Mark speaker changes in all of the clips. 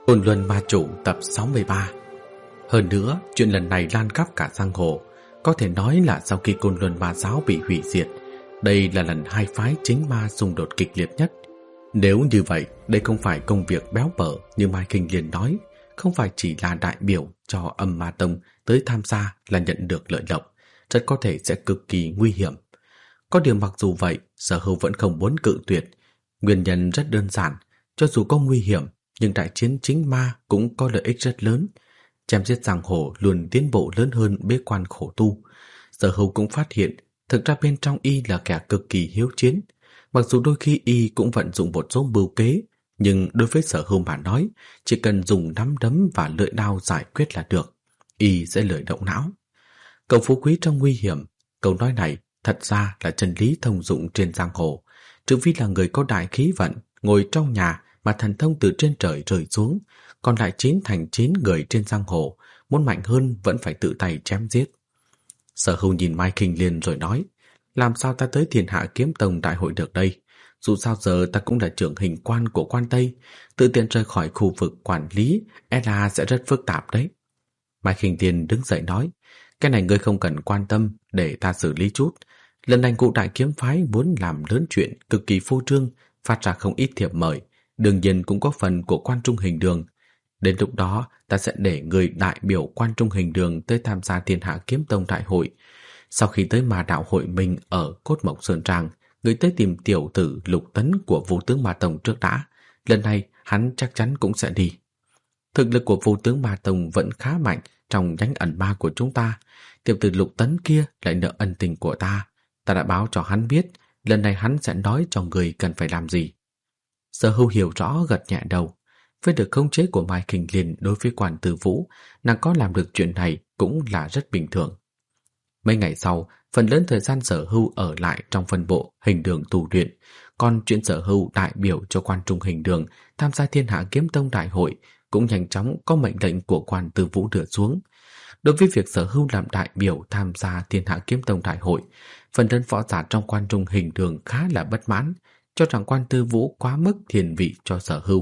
Speaker 1: Côn Luân Ma Chủ tập 63. Hơn nữa, chuyện lần này lan khắp cả giang hồ. Có thể nói là sau khi Côn Luân Ma Giáo bị hủy diệt, đây là lần hai phái chính ma xung đột kịch liệt nhất. Nếu như vậy, đây không phải công việc béo bở như Mai Kinh Liên nói, không phải chỉ là đại biểu cho Âm Ma Tông tới tham gia là nhận được lợi lộc, rất có thể sẽ cực kỳ nguy hiểm. Có điều mặc dù vậy, Sở Hưu vẫn không muốn cự tuyệt. Nguyên nhân rất đơn giản, cho dù có nguy hiểm, nhưng đại chiến chính ma cũng có lợi ích rất lớn. Chém giết giang hồ luôn tiến bộ lớn hơn bế quan khổ tu. Sở Hưu cũng phát hiện, thực ra bên trong y là kẻ cực kỳ hiếu chiến. Mặc dù đôi khi y cũng vận dụng một số mưu kế, nhưng đối với Sở Hưu mà nói, chỉ cần dùng nắm đấm và lưỡi đao giải quyết là được. Y sẽ lười động não. Cầu phú quý trong nguy hiểm, câu nói này thật ra là chân lý thông dụng trên giang hồ. Trừ phi là người có đại khí vận, ngồi trong nhà mà thần thông từ trên trời rơi xuống, còn lại 9 thành 9 người trên giang hồ, muốn mạnh hơn vẫn phải tự tay chém giết. Sở Hưu nhìn Mai Kinh Liên rồi nói, làm sao ta tới Thiên Hạ Kiếm Tông đại hội được đây? Dù sao giờ ta cũng là trưởng hình quan của quan Tây, tự tiện rời khỏi khu vực quản lý, là sẽ rất phức tạp đấy. Mai Kinh Liên đứng dậy nói, cái này ngươi không cần quan tâm, để ta xử lý chút. Lần này cụ đại kiếm phái muốn làm lớn chuyện cực kỳ phô trương, phát ra không ít thiệp mời, đương nhiên cũng có phần của Quan Trung Hình Đường. Đến lúc đó, ta sẽ để người đại biểu Quan Trung Hình Đường tới tham gia Thiên Hạ Kiếm Tông đại hội. Sau khi tới Ma Đạo hội mình ở Cốt Mộc Sơn Trang, người tới tìm tiểu tử Lục Tấn của Vô Tướng Ma Tông trước đã. Lần này, hắn chắc chắn cũng sẽ đi. Thực lực của Vô Tướng Ma Tông vẫn khá mạnh trong nhánh ẩn ma của chúng ta. Tiểu tử Lục Tấn kia lại nợ ân tình của ta. Ta đã báo cho hắn biết, lần này hắn sẽ nói cho người cần phải làm gì. Sở Hưu hiểu rõ gật nhẹ đầu. Với được khống chế của Mai Kinh Liên đối với Quan Tư Vũ, nàng có làm được chuyện này cũng là rất bình thường. Mấy ngày sau, phần lớn thời gian Sở Hưu ở lại trong phân bộ Hình Đường tu luyện, còn chuyện Sở Hưu đại biểu cho Quan Trung Hình Đường tham gia Thiên Hạ Kiếm Tông đại hội cũng nhanh chóng có mệnh lệnh của Quan Tư Vũ đưa xuống. Đối với việc Sở Hưu làm đại biểu tham gia Thiên Hạ Kiếm Tông đại hội, phần lớn võ giả trong Quan Trung Hình Đường khá là bất mãn, cho rằng Quan Tư Vũ quá mức thiên vị cho Sở Hưu.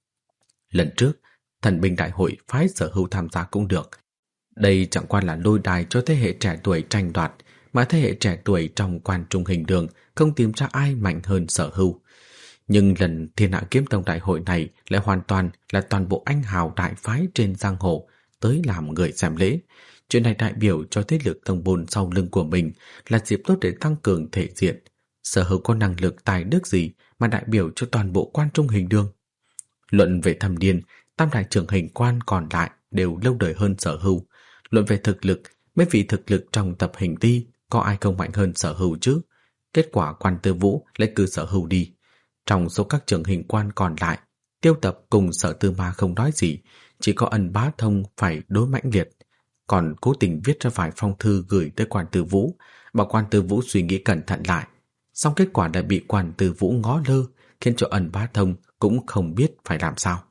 Speaker 1: Lần trước, Thần binh đại hội phái Sở Hưu tham gia cũng được. Đây chẳng qua là lôi đài cho thế hệ trẻ tuổi tranh đoạt, mà thế hệ trẻ tuổi trong Quan Trung Hình Đường không tìm ra ai mạnh hơn Sở Hưu. Nhưng lần Thiên Hạ Kiếm Tông đại hội này lại hoàn toàn là toàn bộ anh hào đại phái trên giang hồ tới làm người xem lễ. Chuyện này đại biểu cho thế lực tông môn sau lưng của mình, là dịp tốt để tăng cường thể diện. Sở Hưu có năng lực tài đức gì mà đại biểu cho toàn bộ Quan Trung Hình Đường? Luận về thâm niên, tam đại trưởng hình quan còn lại đều lâu đời hơn Sở Hưu. Luận về thực lực, mấy vị thực lực trong tập hình ti có ai không mạnh hơn Sở Hưu chứ? Kết quả Quan Tư Vũ lại cử Sở Hưu đi. Trong số các trưởng hình quan còn lại, Tiêu Tập cùng Sở Tư Ma không nói gì, chỉ có Ân Bá Thông phải đối mãnh liệt, còn cố tình viết ra vài phong thư gửi tới Quan Tư Vũ, bảo Quan Tư Vũ suy nghĩ cẩn thận lại. Song kết quả đã bị Quan Tư Vũ ngó lơ, khiến cho Ân Bá Thông cũng không biết phải làm sao.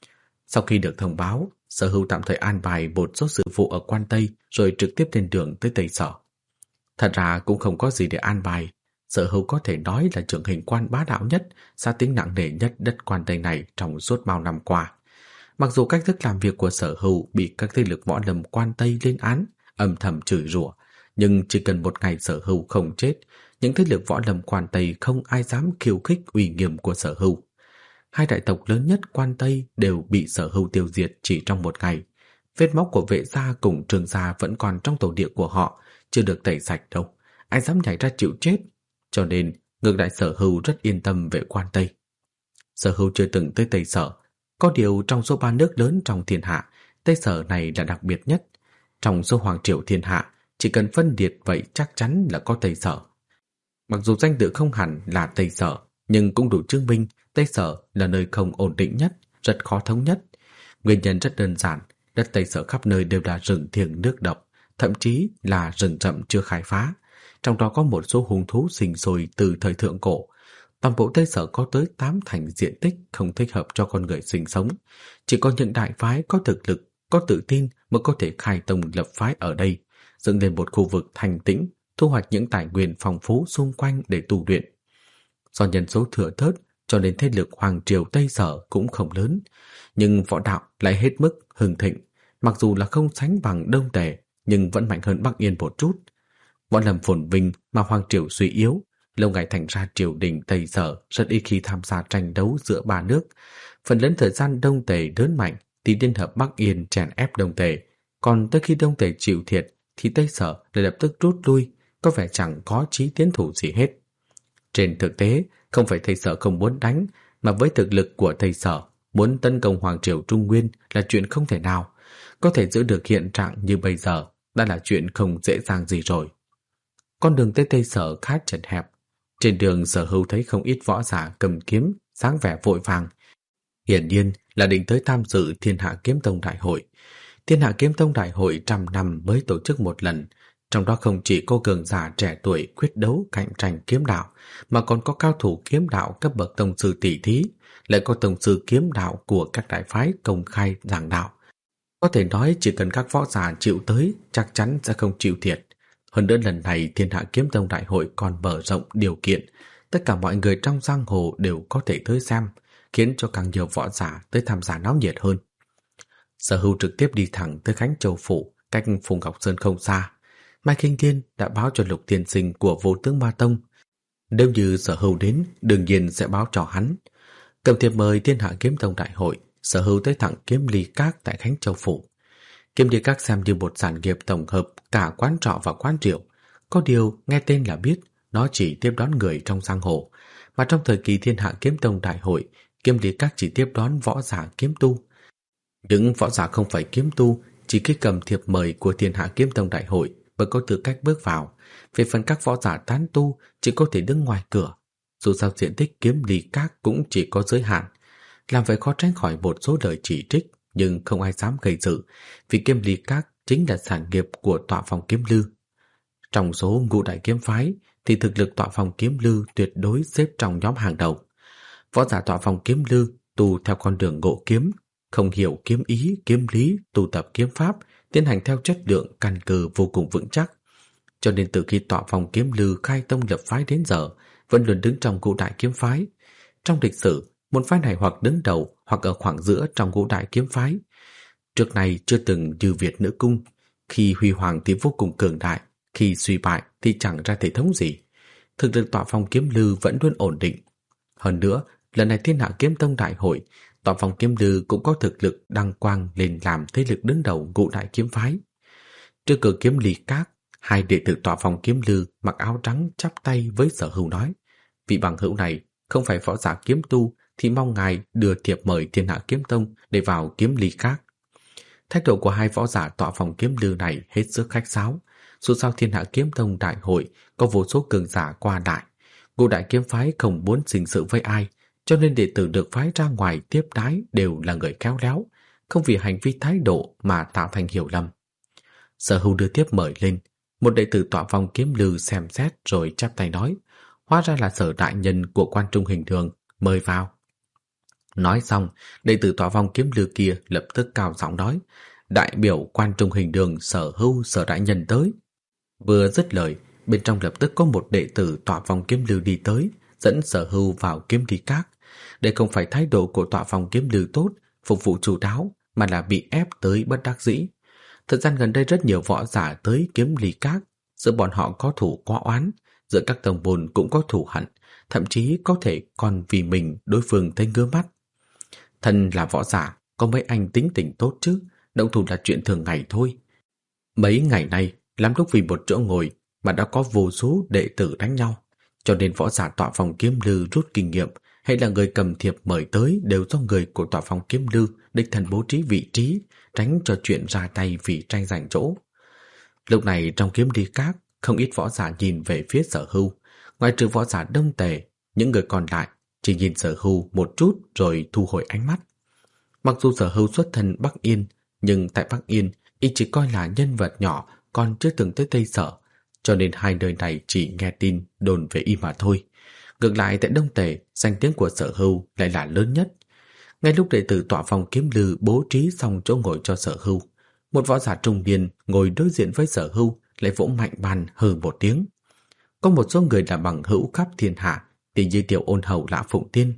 Speaker 1: Sau khi được thông báo, Sở Hưu tạm thời an bài một số sự vụ ở Quan Tây rồi trực tiếp lên đường tới Tây Sở. Thật ra cũng không có gì để an bài. Sở Hưu có thể nói là trưởng hình quan bá đạo nhất, xa tính nặng nề nhất đất Quan Tây này trong suốt bao năm qua. Mặc dù cách thức làm việc của Sở Hưu bị các thế lực võ lâm Quan Tây lên án, âm thầm chửi rủa, nhưng chỉ cần một ngày Sở Hưu không chết, những thế lực võ lâm Quan Tây không ai dám khiêu khích uy nghiêm của Sở Hưu. Hai đại tộc lớn nhất Quan Tây đều bị Sở Hưu tiêu diệt chỉ trong một ngày. Vết máu của Vệ gia cùng Trương gia vẫn còn trong tổ địa của họ, chưa được tẩy sạch đâu. Ai dám nhảy ra chịu chết? Cho nên, ngược lại Sở Hưu rất yên tâm về Quan Tây. Sở Hưu chưa từng tới Tây Sở. Có điều trong số 3 nước lớn trong thiên hạ, Tây Sở này là đặc biệt nhất. Trong số hoàng triều thiên hạ, chỉ cần phân liệt vậy chắc chắn là có Tây Sở. Mặc dù danh tự không hẳn là Tây Sở, nhưng cũng đủ chứng minh Tây Sở là nơi không ổn định nhất, rất khó thống nhất. Nguyên nhân rất đơn giản, đất Tây Sở khắp nơi đều là rừng thiêng nước độc, thậm chí là rừng rậm chưa khai phá. Trong đó có một số hung thú sinh sôi từ thời thượng cổ. Toàn bộ Tây Sở có tới 8 thành diện tích không thích hợp cho con người sinh sống. Chỉ có những đại phái có thực lực, có tự tin mới có thể khai tông lập phái ở đây, dựng lên một khu vực thanh tĩnh, thu hoạch những tài nguyên phong phú xung quanh để tu luyện. Do nhân số thừa thớt, cho nên thế lực Hoàng Triều Tây Sở cũng không lớn, nhưng võ đạo lại hết mức hưng thịnh, mặc dù là không sánh bằng Đông Tề, nhưng vẫn mạnh hơn Bắc Yên một chút. Võ lâm phồn vinh mà Hoàng Triều suy yếu, lâu ngày thành ra triều đình Tây Sở rất ít khi tham gia tranh đấu giữa ba nước. Phần lớn thời gian Đông Tề lớn mạnh thì liên hợp Bắc Yên chèn ép Đông Tề, còn tới khi Đông Tề chịu thiệt thì Tây Sở lại lập tức rút lui, có vẻ chẳng có chí tiến thủ gì hết. Trên thực tế, không phải Tây Sở không muốn đánh, mà với thực lực của Tây Sở, muốn tấn công Hoàng Triều Trung Nguyên là chuyện không thể nào. Có thể giữ được hiện trạng như bây giờ đã là chuyện không dễ dàng gì rồi. Con đường tới Tây Sở khá chật hẹp. Trên đường Sở Hưu thấy không ít võ giả cầm kiếm, sáng vẻ vội vàng. Hiển nhiên là định tới tham dự Thiên Hạ Kiếm Tông Đại hội. Thiên Hạ Kiếm Tông Đại hội trăm năm mới tổ chức một lần, trong đó không chỉ có cường giả trẻ tuổi quyết đấu cạnh tranh kiếm đạo, mà còn có cao thủ kiếm đạo cấp bậc tông sư tỷ thí, lại có tông sư kiếm đạo của các đại phái công khai giảng đạo. Có thể nói chỉ cần các võ giả chịu tới, chắc chắn sẽ không chịu thiệt. Hơn nữa lần này Thiên Hạ Kiếm Tông Đại hội còn mở rộng điều kiện, tất cả mọi người trong giang hồ đều có thể tới xem, khiến cho càng nhiều võ giả tới tham gia náo nhiệt hơn. Sở Hưu trực tiếp đi thẳng tới Khánh Châu Phủ, cách Phù Ngọc Sơn không xa. Mai Kinh Thiên đã báo cho Lục Tiên Sinh của Vô Tướng Ma Tông. Nếu như Sở Hưu đến, đương nhiên sẽ báo cho hắn. Cầm thiệp mời Thiên Hạ Kiếm Tông Đại hội, Sở Hưu tới thẳng Kiếm Ly Các tại Khánh Châu Phủ. Kiếm Ly Các xem như một sản nghiệp tổng hợp cả quán trọ và quán rượu. Có điều nghe tên là biết nó chỉ tiếp đón người trong giang hồ, mà trong thời kỳ Thiên Hạ Kiếm Tông Đại hội, Kiếm Ly Các chỉ tiếp đón võ giả kiếm tu. Những võ giả không phải kiếm tu chỉ khi cầm thiệp mời của Thiên Hạ Kiếm Tông Đại hội mới có tư cách bước vào. Về phần các võ giả tán tu chỉ có thể đứng ngoài cửa. Dù sao diện tích Kiếm Ly Các cũng chỉ có giới hạn, làm vậy khó tránh khỏi một số lời chỉ trích, nhưng không ai dám gây sự, vì Kiếm Ly Các chính là sản nghiệp của tọa phòng Kiếm Lư. Trong số ngũ đại kiếm phái thì thực lực tọa phòng Kiếm Lư tuyệt đối xếp trong nhóm hàng đầu. Võ giả tọa phòng Kiếm Lư tu theo con đường ngộ kiếm, không hiểu kiếm ý, kiếm lý, tu tập kiếm pháp, tiến hành theo chất lượng căn cơ vô cùng vững chắc. Cho nên từ khi tọa phòng Kiếm Lư khai tông lập phái đến giờ, vẫn luôn đứng trong ngũ đại kiếm phái. Trong lịch sử, môn phái này hoặc đứng đầu hoặc ở khoảng giữa trong ngũ đại kiếm phái. Trước này chưa từng như Việt Nữ Cung, khi huy hoàng thì vô cùng cường đại, khi suy bại thì chẳng ra thể thống gì. Thực lực tọa phòng Kiếm Lư vẫn luôn ổn định. Hơn nữa, lần này Thiên Hạ Kiếm Tông Đại hội, tọa phòng Kiếm Lư cũng có thực lực đăng quang lên làm thế lực đứng đầu ngũ đại kiếm phái. Trước cửa Kiếm Ly Các, hai đệ tử tọa phòng Kiếm Lư mặc áo trắng chắp tay với Sở Hưu nói: vị bằng hữu này không phải võ giả kiếm tu thì mong ngài đưa thiệp mời Thiên Hạ Kiếm Tông để vào Kiếm Ly Các. Thái độ của hai võ giả tọa phòng Kiếm Lư này hết sức khách sáo. Dù sao Thiên Hạ Kiếm Tông Đại hội có vô số cường giả qua lại, ngũ đại kiếm phái không muốn sinh sự với ai, cho nên đệ tử được phái ra ngoài tiếp đái đều là người khéo léo, không vì hành vi thái độ mà tạo thành hiểu lầm. Sở Hưu đưa tiếp mời lên, một đệ tử tọa phòng Kiếm Lư xem xét rồi chắp tay nói: hóa ra là Sở đại nhân của Quan Trung Hình Đường, mời vào. Nói xong, đệ tử tọa phòng Kiếm Lư kia lập tức cao giọng nói: đại biểu Quan Trung Hình Đường Sở Hưu, Sở đại nhân tới. Vừa dứt lời, bên trong lập tức có một đệ tử tọa phòng Kiếm Lư đi tới, dẫn Sở Hưu vào Kiếm Ly Các. Đây không phải thái độ của tọa phòng Kiếm Lư tốt, phục vụ chu đáo, mà là bị ép tới bất đắc dĩ. Thời gian gần đây rất nhiều võ giả tới Kiếm Ly Các, giữa bọn họ có thù có oán, giữa các tông môn cũng có thù hận, thậm chí có thể còn vì mình đối phương thấy ngứa mắt. Thân là võ giả, có mấy anh tính tình tốt chứ, động thủ là chuyện thường ngày thôi. Mấy ngày nay, lắm lúc vì một chỗ ngồi mà đã có vô số đệ tử đánh nhau, cho nên võ giả tọa phòng Kiếm Lư rút kinh nghiệm, hay là người cầm thiệp mời tới đều do người của tọa phòng Kiếm Lư đích thân bố trí vị trí, tránh cho chuyện ra tay vì tranh giành chỗ. Lúc này trong Kiếm Ly Các, không ít võ giả nhìn về phía Sở Hưu, ngoài trừ võ giả Đông Tề, những người còn lại chỉ nhìn Sở Hưu một chút rồi thu hồi ánh mắt. Mặc dù Sở Hưu xuất thân Bắc Yên, nhưng tại Bắc Yên y chỉ coi là nhân vật nhỏ, còn chưa từng tới Tây Sở, cho nên hai nơi này chỉ nghe tin đồn về y mà thôi. Ngược lại tại Đông Tề, danh tiếng của Sở Hưu lại là lớn nhất. Ngay lúc đệ tử tọa phòng Kiếm Lư bố trí xong chỗ ngồi cho Sở Hưu, một võ giả trung niên ngồi đối diện với Sở Hưu lại vỗ mạnh bàn hừ một tiếng. Có một số người là bằng hữu khắp thiên hạ, thì như Tiểu Ôn Hầu Lã Phụng Tiên,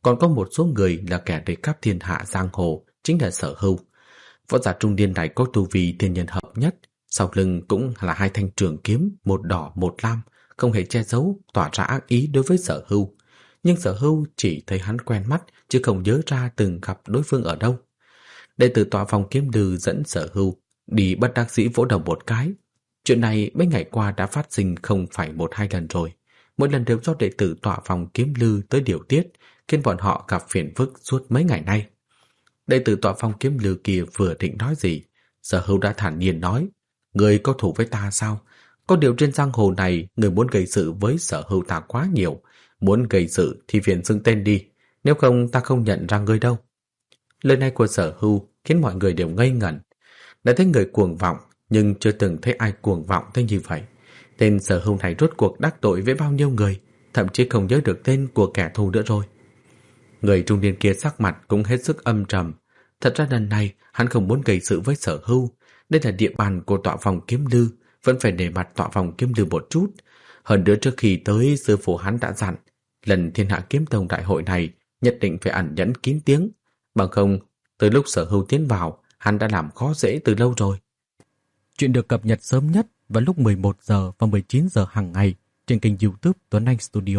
Speaker 1: Còn có một số người là kẻ đầy khắp thiên hạ giang hồ, chính là Sở Hưu. Võ giả trung niên này có tu vi thiên nhân hợp nhất, sau lưng cũng là hai thanh trường kiếm, một đỏ một lam, không hề che giấu, tỏa ra ác ý đối với Sở Hưu. Nhưng Sở Hưu chỉ thấy hắn quen mắt, chứ không nhớ ra từng gặp đối phương ở đâu. Đệ tử tọa phòng kiếm lư dẫn Sở Hưu đi bất đắc dĩ vỗ đầu một cái. Chuyện này mấy ngày qua đã phát sinh không phải một hai lần rồi. Mỗi lần đều do đệ tử tọa phòng kiếm lư tới điều tiết, khiến bọn họ gặp phiền phức suốt mấy ngày nay. Đệ tử tọa phòng kiếm lư kia vừa định nói gì, Sở Hưu đã thản nhiên nói: người có thủ với ta sao? Có điều trên giang hồ này, người muốn gây sự với Sở Hưu ta quá nhiều. Muốn gây sự thì phiền xưng tên đi, nếu không ta không nhận ra ngươi đâu. Lời này của Sở Hưu khiến mọi người đều ngây ngẩn. Đã thấy người cuồng vọng, nhưng chưa từng thấy ai cuồng vọng tới như vậy. Tên Sở Hưu này rốt cuộc đắc tội với bao nhiêu người, thậm chí không nhớ được tên của kẻ thù nữa rồi. Người trung niên kia sắc mặt cũng hết sức âm trầm. Thật ra lần này hắn không muốn gây sự với Sở Hưu. Đây là địa bàn của tọa phòng kiếm lư, vẫn phải để mặt tọa phòng kiếm lư một chút. Hơn nữa trước khi tới, sư phụ hắn đã dặn lần Thiên Hạ Kiếm Tông đại hội này nhất định phải ẩn nhẫn kín tiếng, bằng không từ lúc Sở Hưu tiến vào, hắn đã làm khó dễ từ lâu rồi. Chuyện được cập nhật sớm nhất vào lúc 11 giờ và 19 giờ hàng ngày trên kênh YouTube Tuấn Anh Studio.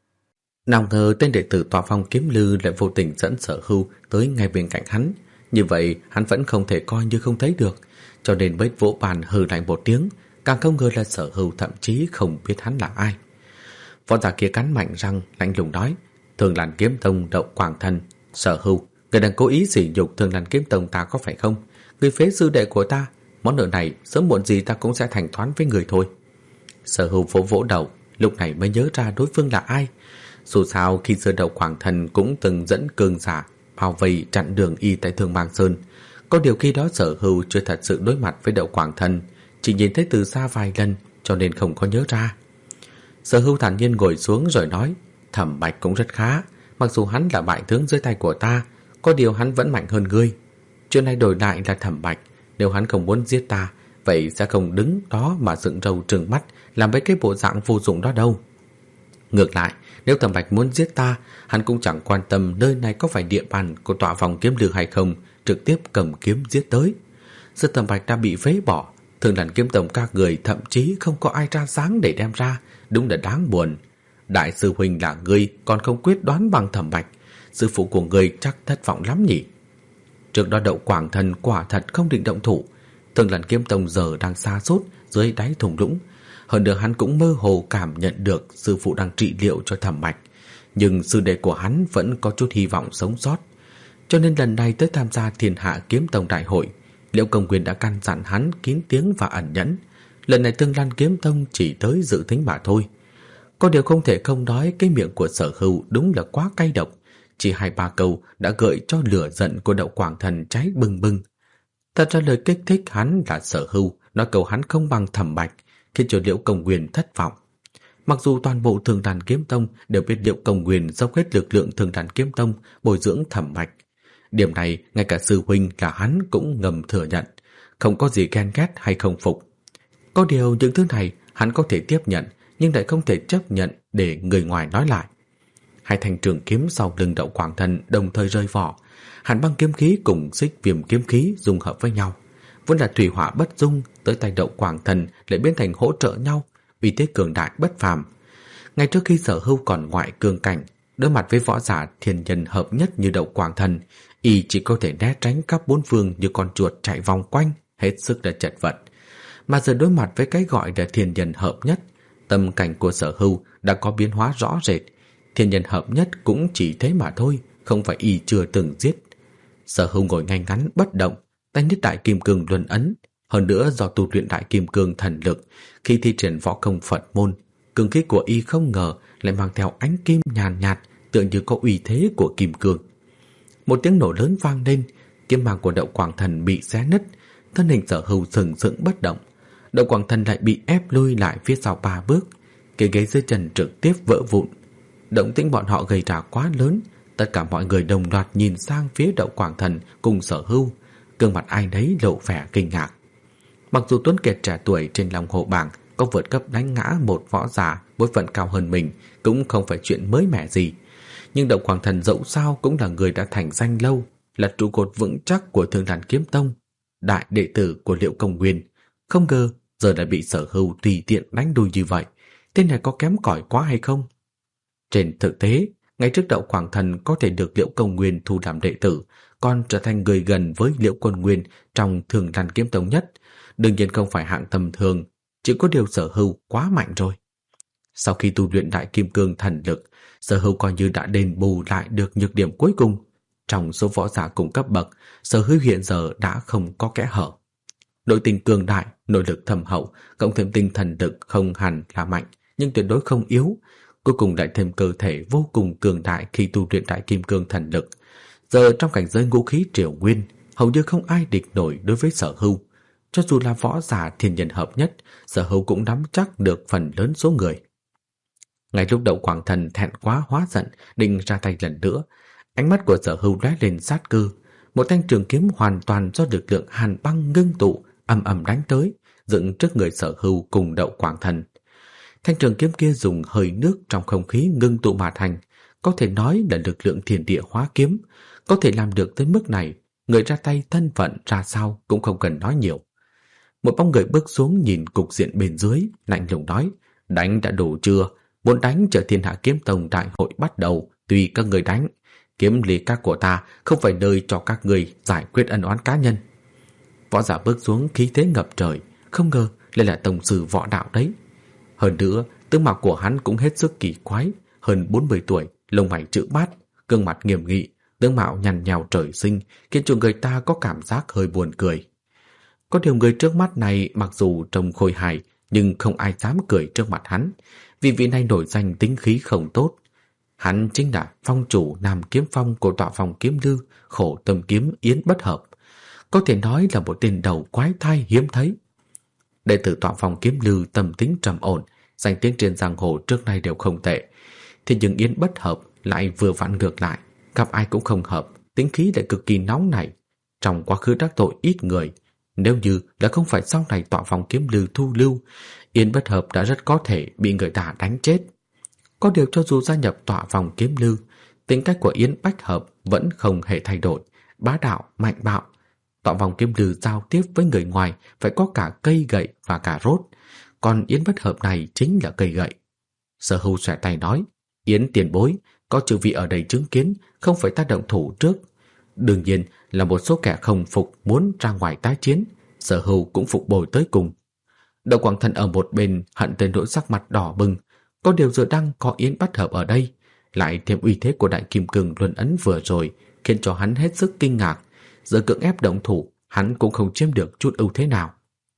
Speaker 1: Nào ngờ tên đệ tử tọa phòng kiếm lư lại vô tình dẫn Sở Hưu tới ngay bên cạnh hắn. Như vậy hắn vẫn không thể coi như không thấy được, cho nên mới vỗ bàn hừ lạnh một tiếng. Càng không ngờ là Sở Hưu thậm chí không biết hắn là ai. Võ giả kia cắn mạnh răng, lạnh lùng nói: Thường Lan Kiếm Tông Đậu Quảng Thần, Sở Hưu, người đang cố ý sỉ nhục Thường Lan Kiếm Tông ta có phải không? Người phế sư đệ của ta, món nợ này sớm muộn gì ta cũng sẽ thanh toán với người thôi. Sở Hưu vỗ vỗ đầu, lúc này mới nhớ ra đối phương là ai. Dù sao khi xưa Đậu Quảng Thần cũng từng dẫn cường giả bao vây chặn đường y tại Thương Mang Sơn. Có điều khi đó Sở Hưu chưa thật sự đối mặt với Đậu Quảng Thần, chỉ nhìn thấy từ xa vài lần, cho nên không có nhớ ra. Sở Hưu thản nhiên ngồi xuống rồi nói: Thẩm Bạch cũng rất khá, mặc dù hắn là bại tướng dưới tay của ta, có điều hắn vẫn mạnh hơn ngươi. Chuyện này đổi lại là Thẩm Bạch, nếu hắn không muốn giết ta, vậy sẽ không đứng đó mà dựng râu trừng mắt làm mấy cái bộ dạng vô dụng đó đâu. Ngược lại, nếu Thẩm Bạch muốn giết ta, hắn cũng chẳng quan tâm nơi này có phải địa bàn của tọa phòng kiếm lư hay không, trực tiếp cầm kiếm giết tới. Giờ Thẩm Bạch đã bị phế bỏ, Thường Lan Kiếm Tông các người thậm chí không có ai ra dáng để đem ra, đúng là đáng buồn. Đại sư huynh là ngươi còn không quyết đoán bằng Thẩm Bạch, sư phụ của ngươi chắc thất vọng lắm nhỉ. Trước đó Đậu Quảng Thần quả thật không định động thủ, Thường Lan Kiếm Tông giờ đang sa sút dưới đáy thung lũng. Hơn nữa hắn cũng mơ hồ cảm nhận được sư phụ đang trị liệu cho Thẩm Bạch, nhưng sư đệ của hắn vẫn có chút hy vọng sống sót. Cho nên lần này tới tham gia Thiên Hạ Kiếm Tông đại hội, Liễu Công Nguyên đã căn dặn hắn kín tiếng và ẩn nhẫn. Lần này Thương Lan Kiếm Tông chỉ tới dự thính mà thôi. Có điều không thể không nói, cái miệng của Sở Hưu đúng là quá cay độc. Chỉ 2-3 câu đã gợi cho lửa giận của Đậu Quảng Thần cháy bừng bừng. Thật ra lời kích thích hắn là Sở Hưu nói câu hắn không bằng Thẩm Bạch, khiến cho Liễu Công Nguyên thất vọng. Mặc dù toàn bộ Thương Lan Kiếm Tông đều biết Liễu Công Nguyên dốc hết lực lượng Thương Lan Kiếm Tông bồi dưỡng Thẩm Bạch, điểm này ngay cả sư huynh cả hắn cũng ngầm thừa nhận, không có gì ghen ghét hay không phục. Có điều những thứ này hắn có thể tiếp nhận, nhưng lại không thể chấp nhận để người ngoài nói lại. Hai thanh trường kiếm sau lưng Đậu Quảng Thần đồng thời rơi vỏ. Hàn Băng kiếm khí cùng Xích Viêm kiếm khí dung hợp với nhau, vốn là thủy hỏa bất dung, tới tay Đậu Quảng Thần lại biến thành hỗ trợ nhau, uy thế cường đại bất phàm. Ngay trước khi Sở Hưu còn ngoại cường cảnh, đối mặt với võ giả thiên nhân hợp nhất như Đậu Quảng Thần, y chỉ có thể né tránh các bốn phương như con chuột chạy vòng quanh, hết sức là chật vật. Mà giờ đối mặt với cái gọi là thiên nhân hợp nhất, tâm cảnh của Sở Hưu đã có biến hóa rõ rệt. Thiên nhân hợp nhất cũng chỉ thế mà thôi, không phải y chưa từng giết. Sở Hưu ngồi ngay ngắn bất động, tay niết đại kim cương luân ấn. Hơn nữa do tu luyện đại kim cương thần lực, khi thi triển võ công Phật môn, cường khí của y không ngờ lại mang theo ánh kim nhàn nhạt, tựa như có uy thế của kim cương. Một tiếng nổ lớn vang lên, kiếm mang của Đậu Quảng Thần bị xé nứt, thân hình Sở Hưu sừng sững bất động. Đậu Quảng Thần lại bị ép lui lại phía sau 3 bước, cái ghế dưới chân trực tiếp vỡ vụn. Động tĩnh bọn họ gây ra quá lớn, tất cả mọi người đồng loạt nhìn sang phía Đậu Quảng Thần cùng Sở Hưu, gương mặt ai nấy lộ vẻ kinh ngạc. Mặc dù Tuấn Kiệt trẻ tuổi trên lòng hồ bảng có vượt cấp đánh ngã một võ giả bối phận cao hơn mình cũng không phải chuyện mới mẻ gì, Nhưng Động Quảng Thần dẫu sao cũng là người đã thành danh lâu, là trụ cột vững chắc của Thương Đàn Kiếm Tông, đại đệ tử của Liễu Công Nguyên. Không ngờ giờ đã bị Sở Hưu tùy tiện đánh đuôi như vậy. Tên này có kém cỏi quá hay không? Trên thực tế, ngay trước Đậu Quảng Thần có thể được Liễu Công Nguyên thu làm đệ tử, còn trở thành người gần với Liễu Quân Nguyên trong Thương Đàn Kiếm Tông nhất, đương nhiên không phải hạng tầm thường, chỉ có điều Sở Hưu quá mạnh rồi. Sau khi tu luyện Đại Kim Cương Thần Lực, Sở Hưu coi như đã đền bù lại được nhược điểm cuối cùng. Trong số võ giả cùng cấp bậc, Sở Hưu hiện giờ đã không có kẽ hở. Nội tình cường đại, nội lực thâm hậu, cộng thêm tinh thần lực không hẳn là mạnh, nhưng tuyệt đối không yếu. Cuối cùng lại thêm cơ thể vô cùng cường đại khi tu luyện Đại Kim Cương Thần Lực. Giờ trong cảnh giới ngũ khí triều nguyên, hầu như không ai địch nổi đối với Sở Hưu. Cho dù là võ giả thiên nhân hợp nhất, Sở Hưu cũng nắm chắc được phần lớn số người. Ngay lúc Đậu Quảng Thần thẹn quá hóa giận, định ra tay lần nữa, ánh mắt của Sở Hưu lóe lên sát cơ. Một thanh trường kiếm hoàn toàn do lực lượng hàn băng ngưng tụ ầm ầm đánh tới, dựng trước người Sở Hưu cùng Đậu Quảng Thần. Thanh trường kiếm kia dùng hơi nước trong không khí ngưng tụ mà thành, có thể nói là lực lượng thiên địa hóa kiếm. Có thể làm được tới mức này, người ra tay thân phận ra sao cũng không cần nói nhiều. Một bóng người bước xuống nhìn cục diện bên dưới, lạnh lùng nói: đánh đã đủ chưa? Muốn đánh chờ Thiên Hạ Kiếm Tông đại hội bắt đầu, tùy các người đánh. Kiếm lý các của ta không phải nơi cho các người giải quyết ân oán cá nhân. Võ giả bước xuống khí thế ngập trời, không ngờ lại là tổng sư võ đạo đấy. Hơn nữa, tướng mạo của hắn cũng hết sức kỳ quái, hơn 40 tuổi, lông mày chữ bát, gương mặt nghiêm nghị, tướng mạo nhằn nhào trời sinh, khiến cho người ta có cảm giác hơi buồn cười. Có điều người trước mắt này mặc dù trông khôi hài, nhưng không ai dám cười trước mặt hắn, vì vị này nổi danh tính khí không tốt. Hắn chính là phong chủ Nam Kiếm Phong của tọa phòng Kiếm Lư, Khổ Tâm Kiếm Yến Bất Hợp. Có thể nói là một tên đầu quái thai hiếm thấy. Đệ tử tọa phòng Kiếm Lư tâm tính trầm ổn, danh tiếng trên giang hồ trước nay đều không tệ. Thế nhưng Yến Bất Hợp lại vừa vặn ngược lại, gặp ai cũng không hợp, tính khí lại cực kỳ nóng nảy. Trong quá khứ đắc tội ít người, nếu như đã không phải sau này tọa phòng Kiếm Lư thu lưu, Yến Bất Hợp đã rất có thể bị người ta đánh chết. Có điều cho dù gia nhập tọa phòng Kiếm Lư, tính cách của Yến Bách Hợp vẫn không hề thay đổi, bá đạo, mạnh bạo. Tọa phòng Kiếm Lư giao tiếp với người ngoài phải có cả cây gậy và cà rốt, còn Yến Bất Hợp này chính là cây gậy. Sở Hưu xòe tay nói: Yến tiền bối, có chư vị ở đây chứng kiến, không phải ta động thủ trước. Đương nhiên là một số kẻ không phục muốn ra ngoài tái chiến, Sở Hưu cũng phục bồi tới cùng. Đậu Quảng Thần ở một bên hận tới nỗi sắc mặt đỏ bừng. Có điều giờ đang có Yến Bách Hợp ở đây, lại thêm uy thế của Đại Kim Cương Luân Ấn vừa rồi, khiến cho hắn hết sức kinh ngạc. Giờ cưỡng ép động thủ, hắn cũng không chiếm được chút ưu thế nào.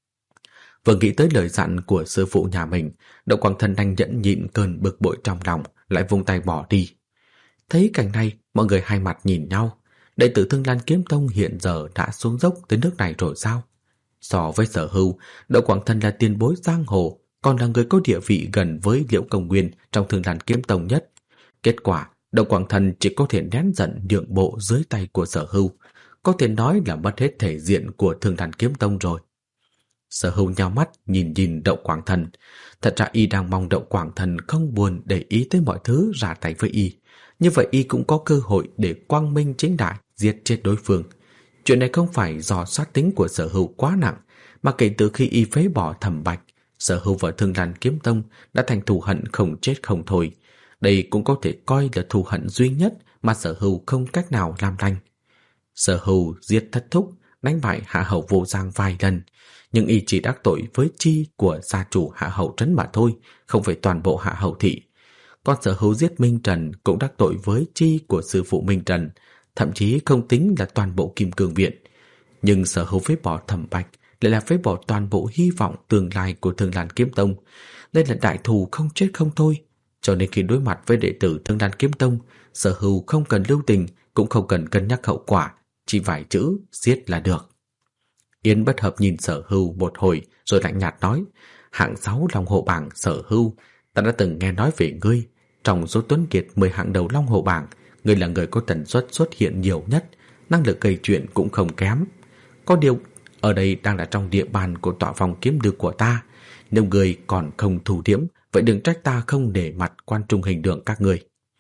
Speaker 1: Vừa nghĩ tới lời dặn của sư phụ nhà mình, Đậu Quảng Thần đành nhẫn nhịn cơn bực bội trong lòng, lại vung tay bỏ đi. Thấy cảnh này, mọi người hai mặt nhìn nhau. Đệ tử Thương Lan Kiếm Tông hiện giờ đã xuống dốc tới nước này rồi sao? So với Sở Hưu, Đậu Quảng Thần là tiền bối giang hồ, còn là người có địa vị gần với Liễu Công Nguyên trong Thương Lan Kiếm Tông nhất. Kết quả, Đậu Quảng Thần chỉ có thể nén giận nhượng bộ dưới tay của Sở Hưu, có thể nói là mất hết thể diện của Thương Lan Kiếm Tông rồi. Sở Hưu nhao mắt nhìn Đậu Quảng Thần. Thật ra y đang mong Đậu Quảng Thần không buồn để ý tới mọi thứ ra tay với y. Như vậy y cũng có cơ hội để quang minh chính đại giết chết đối phương. Chuyện này không phải do sát tính của Sở Hưu quá nặng, mà kể từ khi y phế bỏ Thẩm Bạch, Sở Hưu và Thương Lan Kiếm Tông đã thành thù hận không chết không thôi. Đây cũng có thể coi là thù hận duy nhất mà Sở Hưu không cách nào làm lành. Sở Hưu giết Thất Thúc, đánh bại Hạ Hầu Vô Giang vài lần, nhưng y chỉ đắc tội với chi của gia chủ Hạ Hầu Trấn mà thôi, không phải toàn bộ Hạ Hầu thị. Còn Sở Hưu giết Minh Trần cũng đắc tội với chi của sư phụ Minh Trần, thậm chí không tính là toàn bộ Kim Cương Viện. Nhưng Sở Hưu phế bỏ Thẩm Bạch lại là phế bỏ toàn bộ hy vọng tương lai của Thương Lan Kiếm Tông. Đây là đại thù không chết không thôi. Cho nên khi đối mặt với đệ tử Thương Lan Kiếm Tông, Sở Hưu không cần lưu tình, cũng không cần cân nhắc hậu quả, chỉ vài chữ giết là được. Yến Bất Hợp nhìn Sở Hưu một hồi rồi lạnh nhạt nói: hạng 6 Long Hồ Bảng Sở Hưu, ta đã từng nghe nói về ngươi. Trong số tuấn kiệt 10 hạng đầu Long Hồ Bảng, ngươi là người có tần suất xuất hiện nhiều nhất, năng lực gây chuyện cũng không kém. Có điều ở đây đang là trong địa bàn của tọa phòng Kiếm Lư của ta, nếu ngươi còn không thủ điểm, vậy đừng trách ta không để mặt quan trung hình tượng các ngươi.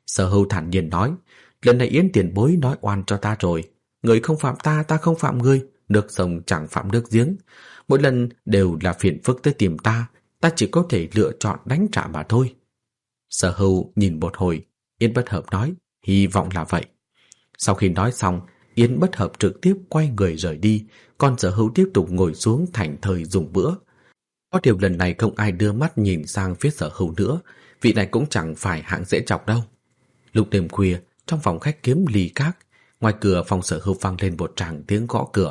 Speaker 1: Sở Hưu thản nhiên nói, lần này Yến tiền bối nói oan cho ta rồi. Người không phạm ta, ta không phạm ngươi, nước sông chẳng phạm nước giếng. Mỗi lần đều là phiền phức tới tìm ta, ta chỉ có thể lựa chọn đánh trả mà thôi. Sở Hưu nhìn một hồi, Yến Bất Hợp nói, hy vọng là vậy. Sau khi nói xong, Yến Bất Hợp trực tiếp quay người rời đi, còn Sở Hưu tiếp tục ngồi xuống thảnh thơi dùng bữa. Có điều lần này không ai đưa mắt nhìn sang phía Sở Hưu nữa, vị này cũng chẳng phải hạng dễ chọc đâu. Lúc đêm khuya, trong phòng khách kiếm ly các, ngoài cửa phòng Sở Hưu vang lên một tràng tiếng gõ cửa.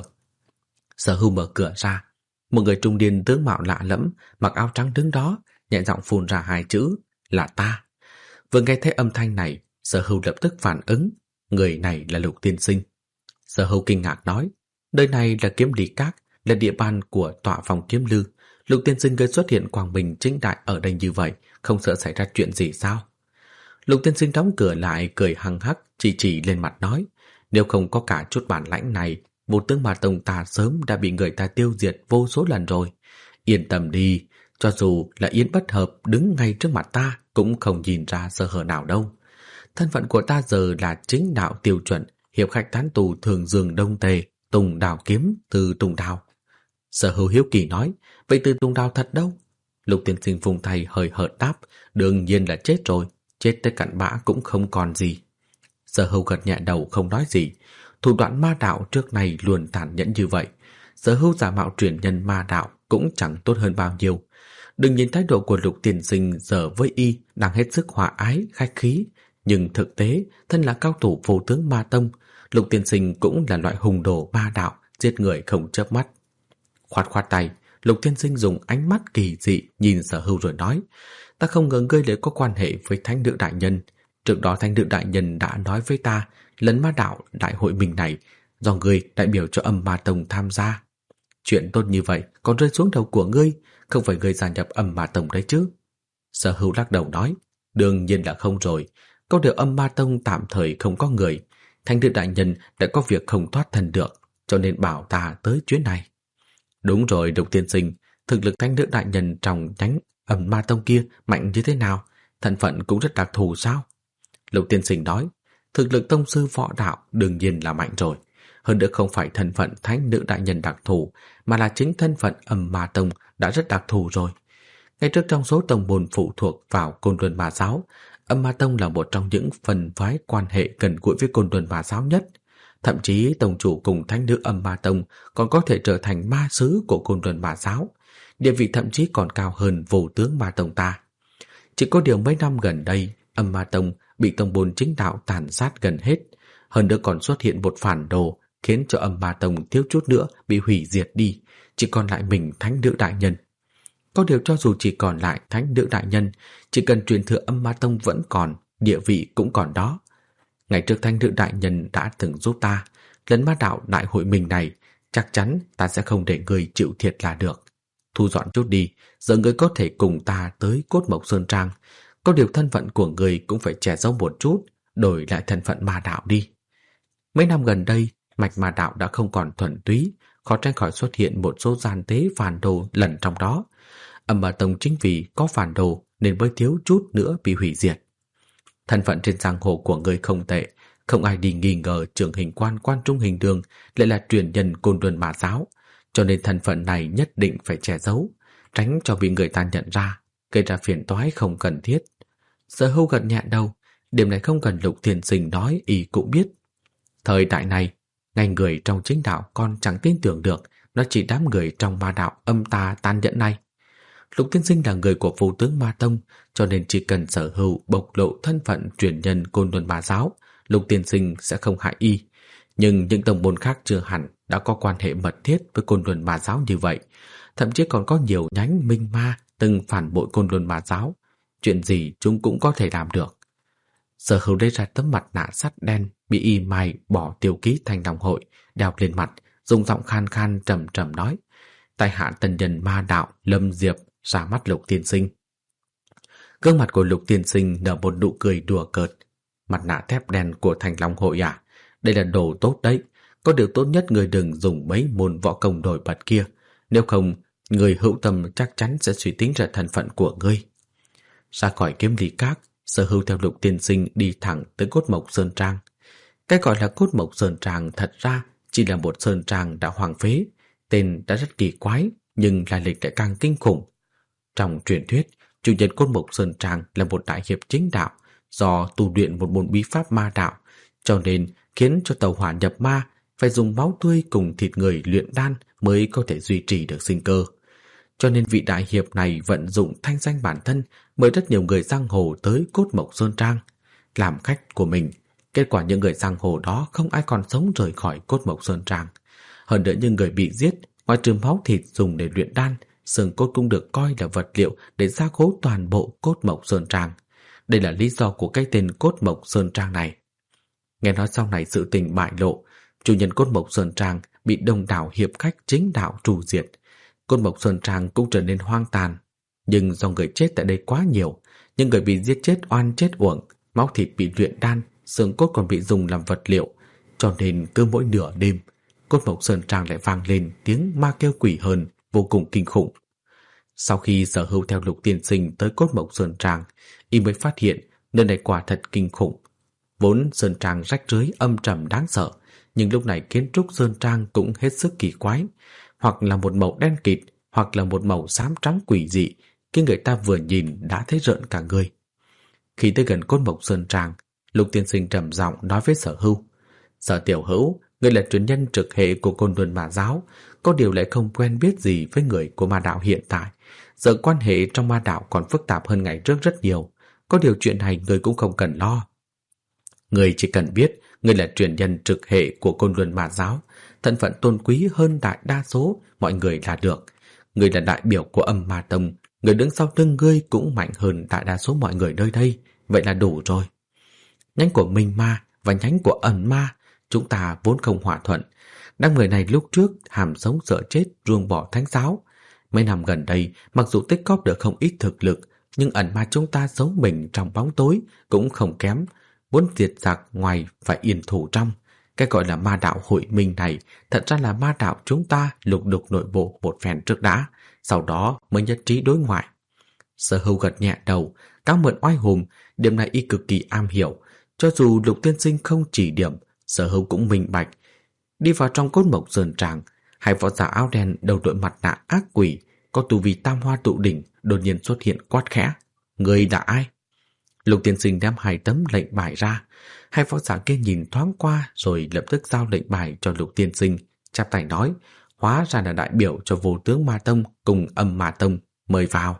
Speaker 1: Sở Hưu mở cửa ra, một người trung niên tướng mạo lạ lẫm, mặc áo trắng đứng đó, nhẹ giọng phun ra hai chữ, là ta. Vừa nghe thấy âm thanh này, Sở Hưu lập tức phản ứng, người này là Lục tiên sinh. Sở Hưu kinh ngạc nói, nơi này là kiếm ly các, là địa bàn của tọa phòng kiếm lư. Lục tiên sinh gây xuất hiện quang minh chính đại ở đây như vậy, không sợ xảy ra chuyện gì sao? Lục tiên sinh đóng cửa lại, cười hăng hắc, chỉ lên mặt nói, nếu không có cả chút bản lãnh này, Vô Tướng Ma Tông ta sớm đã bị người ta tiêu diệt vô số lần rồi. Yên tâm đi, cho dù là Yến Bất Hợp đứng ngay trước mặt ta cũng không nhìn ra sơ hở nào đâu. Thân phận của ta giờ là chính đạo tiêu chuẩn, hiệp khách tán tù thường dương đông tề, Tùng Đào kiếm từ Tùng Đào. Sở Hữu hiếu kỳ nói, vậy từ Tùng Đào thật đâu? Lục tiên sinh phùng tay hơi hợt đáp, đương nhiên là chết rồi, chết tới cặn bã cũng không còn gì. Sở Hữu gật nhẹ đầu không nói gì. Thủ đoạn ma đạo trước này luôn tàn nhẫn như vậy. Sở Hữu giả mạo truyền nhân ma đạo cũng chẳng tốt hơn bao nhiêu. Đừng nhìn thái độ của Lục tiên sinh giờ với y đang hết sức hòa ái, khách khí, nhưng thực tế thân là cao thủ Vô Tướng Ma Tông, Lục tiên sinh cũng là loại hùng đồ ma đạo, giết người không chớp mắt. Khoát khoát tay, Lục tiên sinh dùng ánh mắt kỳ dị nhìn Sở Hữu rồi nói, ta không ngờ ngươi lại có quan hệ với Thánh Nữ đại nhân. Trước đó Thánh Nữ đại nhân đã nói với ta, lần ma đạo đại hội mình này do ngươi đại biểu cho Âm Ma Tông tham gia. Chuyện tốt như vậy còn rơi xuống đầu của ngươi, không phải ngươi gia nhập Âm Ma Tông đấy chứ? Sở Hữu lắc đầu nói, đương nhiên là không rồi. Có điều Âm Ma Tông tạm thời không có người, Thánh Nữ đại nhân đã có việc không thoát thân được, cho nên bảo ta tới chuyến này. Đúng rồi Lục tiên sinh, thực lực Thánh Nữ đại nhân trong nhánh Âm Ma Tông kia mạnh như thế nào? Thân phận cũng rất đặc thù sao? Lục tiên sinh nói, thực lực tông sư võ đạo đương nhiên là mạnh rồi. Hơn nữa không phải thân phận Thánh Nữ đại nhân đặc thù, mà là chính thân phận Âm Ma Tông đã rất đặc thù rồi. Ngay trước trong số tông môn phụ thuộc vào Côn Luân Ma Giáo, Âm Ma Tông là một trong những phần phái quan hệ gần gũi với Côn Luân Ma Giáo nhất. Thậm chí tông chủ cùng Thánh Nữ Âm Ma Tông còn có thể trở thành ma sứ của Côn Luân Ma Giáo. Địa vị thậm chí còn cao hơn Vô Tướng Ma Tông ta. Chỉ có điều mấy năm gần đây, Âm Ma Tông bị tông môn chính đạo tàn sát gần hết. Hơn nữa còn xuất hiện một phản đồ, khiến cho Âm Ma Tông thiếu chút nữa bị hủy diệt đi, chỉ còn lại mình Thánh Nữ đại nhân. Có điều cho dù chỉ còn lại Thánh Nữ đại nhân, chỉ cần truyền thừa Âm Ma Tông vẫn còn, địa vị cũng còn đó. Ngày trước Thánh Nữ đại nhân đã từng giúp ta, lần ma đạo đại hội mình này, chắc chắn ta sẽ không để người chịu thiệt là được. Thu dọn chút đi, giờ người có thể cùng ta tới Cốt Mộc Sơn Trang. Có điều thân phận của người cũng phải che giấu một chút, đổi lại thân phận ma đạo đi. Mấy năm gần đây, mạch ma đạo đã không còn thuần túy, khó tránh khỏi xuất hiện một số gian tế phản đồ lẫn trong đó. Âm Ma Tông chính vì có phản đồ nên mới thiếu chút nữa bị hủy diệt. Thân phận trên giang hồ của người không tệ, không ai đi nghi ngờ trưởng hình quan Quan Trung Hình Đường lại là truyền nhân Côn Luân Ma Giáo, cho nên thân phận này nhất định phải che giấu, tránh cho bị người ta nhận ra, gây ra phiền toái không cần thiết. Sở Hữu gật nhẹ đầu, điểm này không cần Lục tiên sinh nói y cũng biết. Thời đại này, ngay người trong chính đạo còn chẳng tin tưởng được, nó chỉ đám người trong ma đạo âm tà tàn nhẫn này. Lục tiên sinh là người của Vô Tướng Ma Tông, cho nên chỉ cần Sở Hữu bộc lộ thân phận truyền nhân Côn Luân Ma Giáo, Lục tiên sinh sẽ không hại y. Nhưng những tông môn khác chưa hẳn đã có quan hệ mật thiết với Côn Luân Ma Giáo như vậy, thậm chí còn có nhiều nhánh minh ma từng phản bội Côn Luân Ma Giáo. Chuyện gì chúng cũng có thể làm được. Sở Hữu lấy ra tấm mặt nạ sắt đen bị y mài bỏ tiêu ký Thanh Long hội, đeo lên mặt, dùng giọng khan khan trầm trầm nói, tại hạ tân nhân ma đạo Lâm Diệp ra mắt Lục tiên sinh. Gương mặt của Lục tiên sinh nở một nụ cười đùa cợt. Mặt nạ thép đen của Thanh Long hội à? Đây là đồ tốt đấy. Có điều tốt nhất người đừng dùng mấy môn võ công nổi bật kia, nếu không người hữu tâm chắc chắn sẽ suy tính ra thân phận của ngươi. Ra khỏi kiếm ly các, Sở Hưu theo Lục tiên sinh đi thẳng tới Cốt Mộc Sơn Trang. Cái gọi là Cốt Mộc Sơn Trang thật ra chỉ là một sơn trang đã hoang phế, tên đã rất kỳ quái nhưng lai lịch lại càng kinh khủng. Trong truyền thuyết, chủ nhân Cốt Mộc Sơn Trang là một đại hiệp chính đạo, do tu luyện một môn bí pháp ma đạo, cho nên khiến cho tàu hỏa nhập ma phải dùng máu tươi cùng thịt người luyện đan mới có thể duy trì được sinh cơ. Cho nên vị đại hiệp này vận dụng thanh danh bản thân mời rất nhiều người giang hồ tới Cốt Mộc Sơn Trang làm khách của mình. Kết quả những người giang hồ đó không ai còn sống rời khỏi Cốt Mộc Sơn Trang. Hơn nữa những người bị giết, ngoài trừ máu thịt dùng để luyện đan, xương cốt cũng được coi là vật liệu để gia cố toàn bộ Cốt Mộc Sơn Trang. Đây là lý do của cái tên Cốt Mộc Sơn Trang này. Nghe nói sau này sự tình bại lộ, chủ nhân Cốt Mộc Sơn Trang bị đông đảo hiệp khách chính đạo trù diệt. Cốt Mộc Sơn Trang cũng trở nên hoang tàn. Nhưng do người chết tại đây quá nhiều, những người bị giết chết oan chết uổng, máu thịt bị luyện đan, xương cốt còn bị dùng làm vật liệu, cho nên cứ mỗi nửa đêm, Cốt Mộc Sơn Trang lại vang lên tiếng ma kêu quỷ hờn vô cùng kinh khủng. Sau khi Sở Hưu theo Lục tiên sinh tới Cốt Mộc Sơn Trang, y mới phát hiện nơi này quả thật kinh khủng. Vốn Sơn Trang rách rưới âm trầm đáng sợ, nhưng lúc này kiến trúc Sơn Trang cũng hết sức kỳ quái, hoặc là một màu đen kịt, hoặc là một màu xám trắng quỷ dị, khi người ta vừa nhìn đã thấy rợn cả người. Khi tới gần Cốt Mộc Sơn Trang, Lục tiên sinh trầm giọng nói với Sở Hưu: Sở tiểu hữu, người là truyền nhân trực hệ của Côn Luân Ma giáo, có điều lại không quen biết gì với người của ma đạo hiện tại. Giờ quan hệ trong ma đạo còn phức tạp hơn ngày trước rất nhiều, có điều chuyện này người cũng không cần lo. Người chỉ cần biết người là truyền nhân trực hệ của Côn Luân Ma giáo, thân phận tôn quý hơn đại đa số mọi người là được. Người là đại biểu của Âm Ma Tông, người đứng sau lưng ngươi cũng mạnh hơn đại đa số mọi người nơi đây, vậy là đủ rồi. Nhánh của Minh Ma và nhánh của Ẩn Ma chúng ta vốn không hòa thuận. Đám người này lúc trước hàm sống sợ chết ruồng bỏ thánh giáo. Mấy năm gần đây, mặc dù tích góp được không ít thực lực, nhưng Ẩn Ma chúng ta giấu mình trong bóng tối cũng không kém. Muốn diệt giặc ngoài phải yên thủ trong. Cái gọi là ma đạo hội minh này thật ra là ma đạo chúng ta lục đục nội bộ một phen trước đã, sau đó mới nhất trí đối ngoại. Sở Hưu gật nhẹ đầu, cảm ơn oai hùng, điểm này y cực kỳ am hiểu. Cho dù Lục tiên sinh không chỉ điểm, Sở Hưu cũng minh bạch. Đi vào trong Cốt Mộc Sơn Trang, hai võ giả áo đen đầu đội mặt nạ ác quỷ, có tu vi tam hoa tụ đỉnh, đột nhiên xuất hiện quát khẽ: Người là ai? Lục tiên sinh đem hai tấm lệnh bài ra. Hai võ giả kia nhìn thoáng qua rồi lập tức giao lệnh bài cho Lục tiên sinh, chắp tay nói: Hóa ra là đại biểu cho Vô Tướng Ma Tông cùng Âm Ma Tông, mời vào.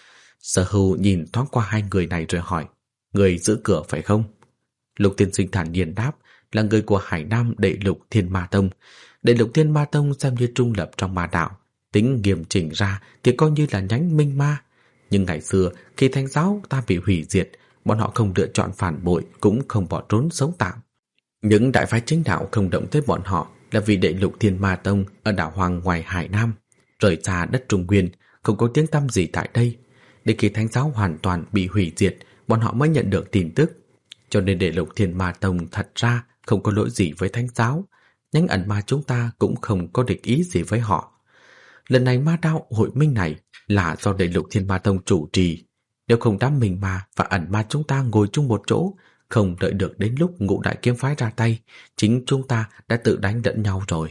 Speaker 1: Sở Hưu nhìn thoáng qua hai người này rồi hỏi: Người giữ cửa phải không? Lục tiên sinh thản nhiên đáp: Là người của Hải Nam Đệ Lục Thiên Ma Tông. Đệ Lục Thiên Ma Tông xem như trung lập trong ma đạo, tính nghiêm chỉnh ra thì coi như là nhánh minh ma. Nhưng ngày xưa khi thánh giáo ta bị hủy diệt, bọn họ không lựa chọn phản bội, cũng không bỏ trốn sống tạm. Những đại phái chính đạo không động tới bọn họ là vì Đệ Lục Thiên Ma Tông ở đảo hoang ngoài Hải Nam, rời xa đất Trung Nguyên, không có tiếng tăm gì tại đây. Để khi thánh giáo hoàn toàn bị hủy diệt, bọn họ mới nhận được tin tức. Cho nên Đệ Lục Thiên Ma Tông thật ra không có lỗi gì với thánh giáo, nhánh Ẩn Ma chúng ta cũng không có địch ý gì với họ. Lần này ma đạo hội minh này là do Đệ Lục Thiên Ma Tông chủ trì. Nếu không đám Minh Ma và Ẩn Ma chúng ta ngồi chung một chỗ, không đợi được đến lúc Ngũ Đại Kiếm Phái ra tay, chính chúng ta đã tự đánh lẫn nhau rồi.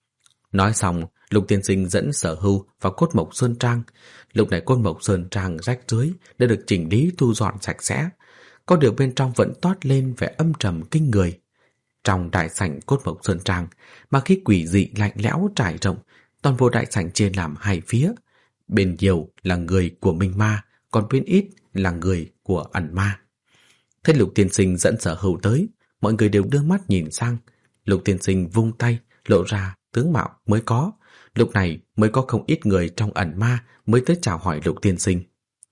Speaker 1: Nói xong, Lục tiên sinh dẫn Sở Hưu vào Cốt Mộc Sơn Trang. Lúc này Cốt Mộc Sơn Trang rách rưới đã được chỉnh lý thu dọn sạch sẽ, có điều bên trong vẫn toát lên vẻ âm trầm kinh người. Trong đại sảnh Cốt Mộc Sơn Trang, mà khí quỷ dị lạnh lẽo trải rộng, toàn bộ đại sảnh chia làm hai phía. Bên nhiều là người của Minh Ma, còn bên ít là người của Ẩn Ma. Thấy Lục tiên sinh dẫn Sở Hưu tới, mọi người đều đưa mắt nhìn sang. Lục tiên sinh vung tay, lộ ra tướng mạo mới có. Lúc này mới có không ít người trong Ẩn Ma mới tới chào hỏi Lục tiên sinh.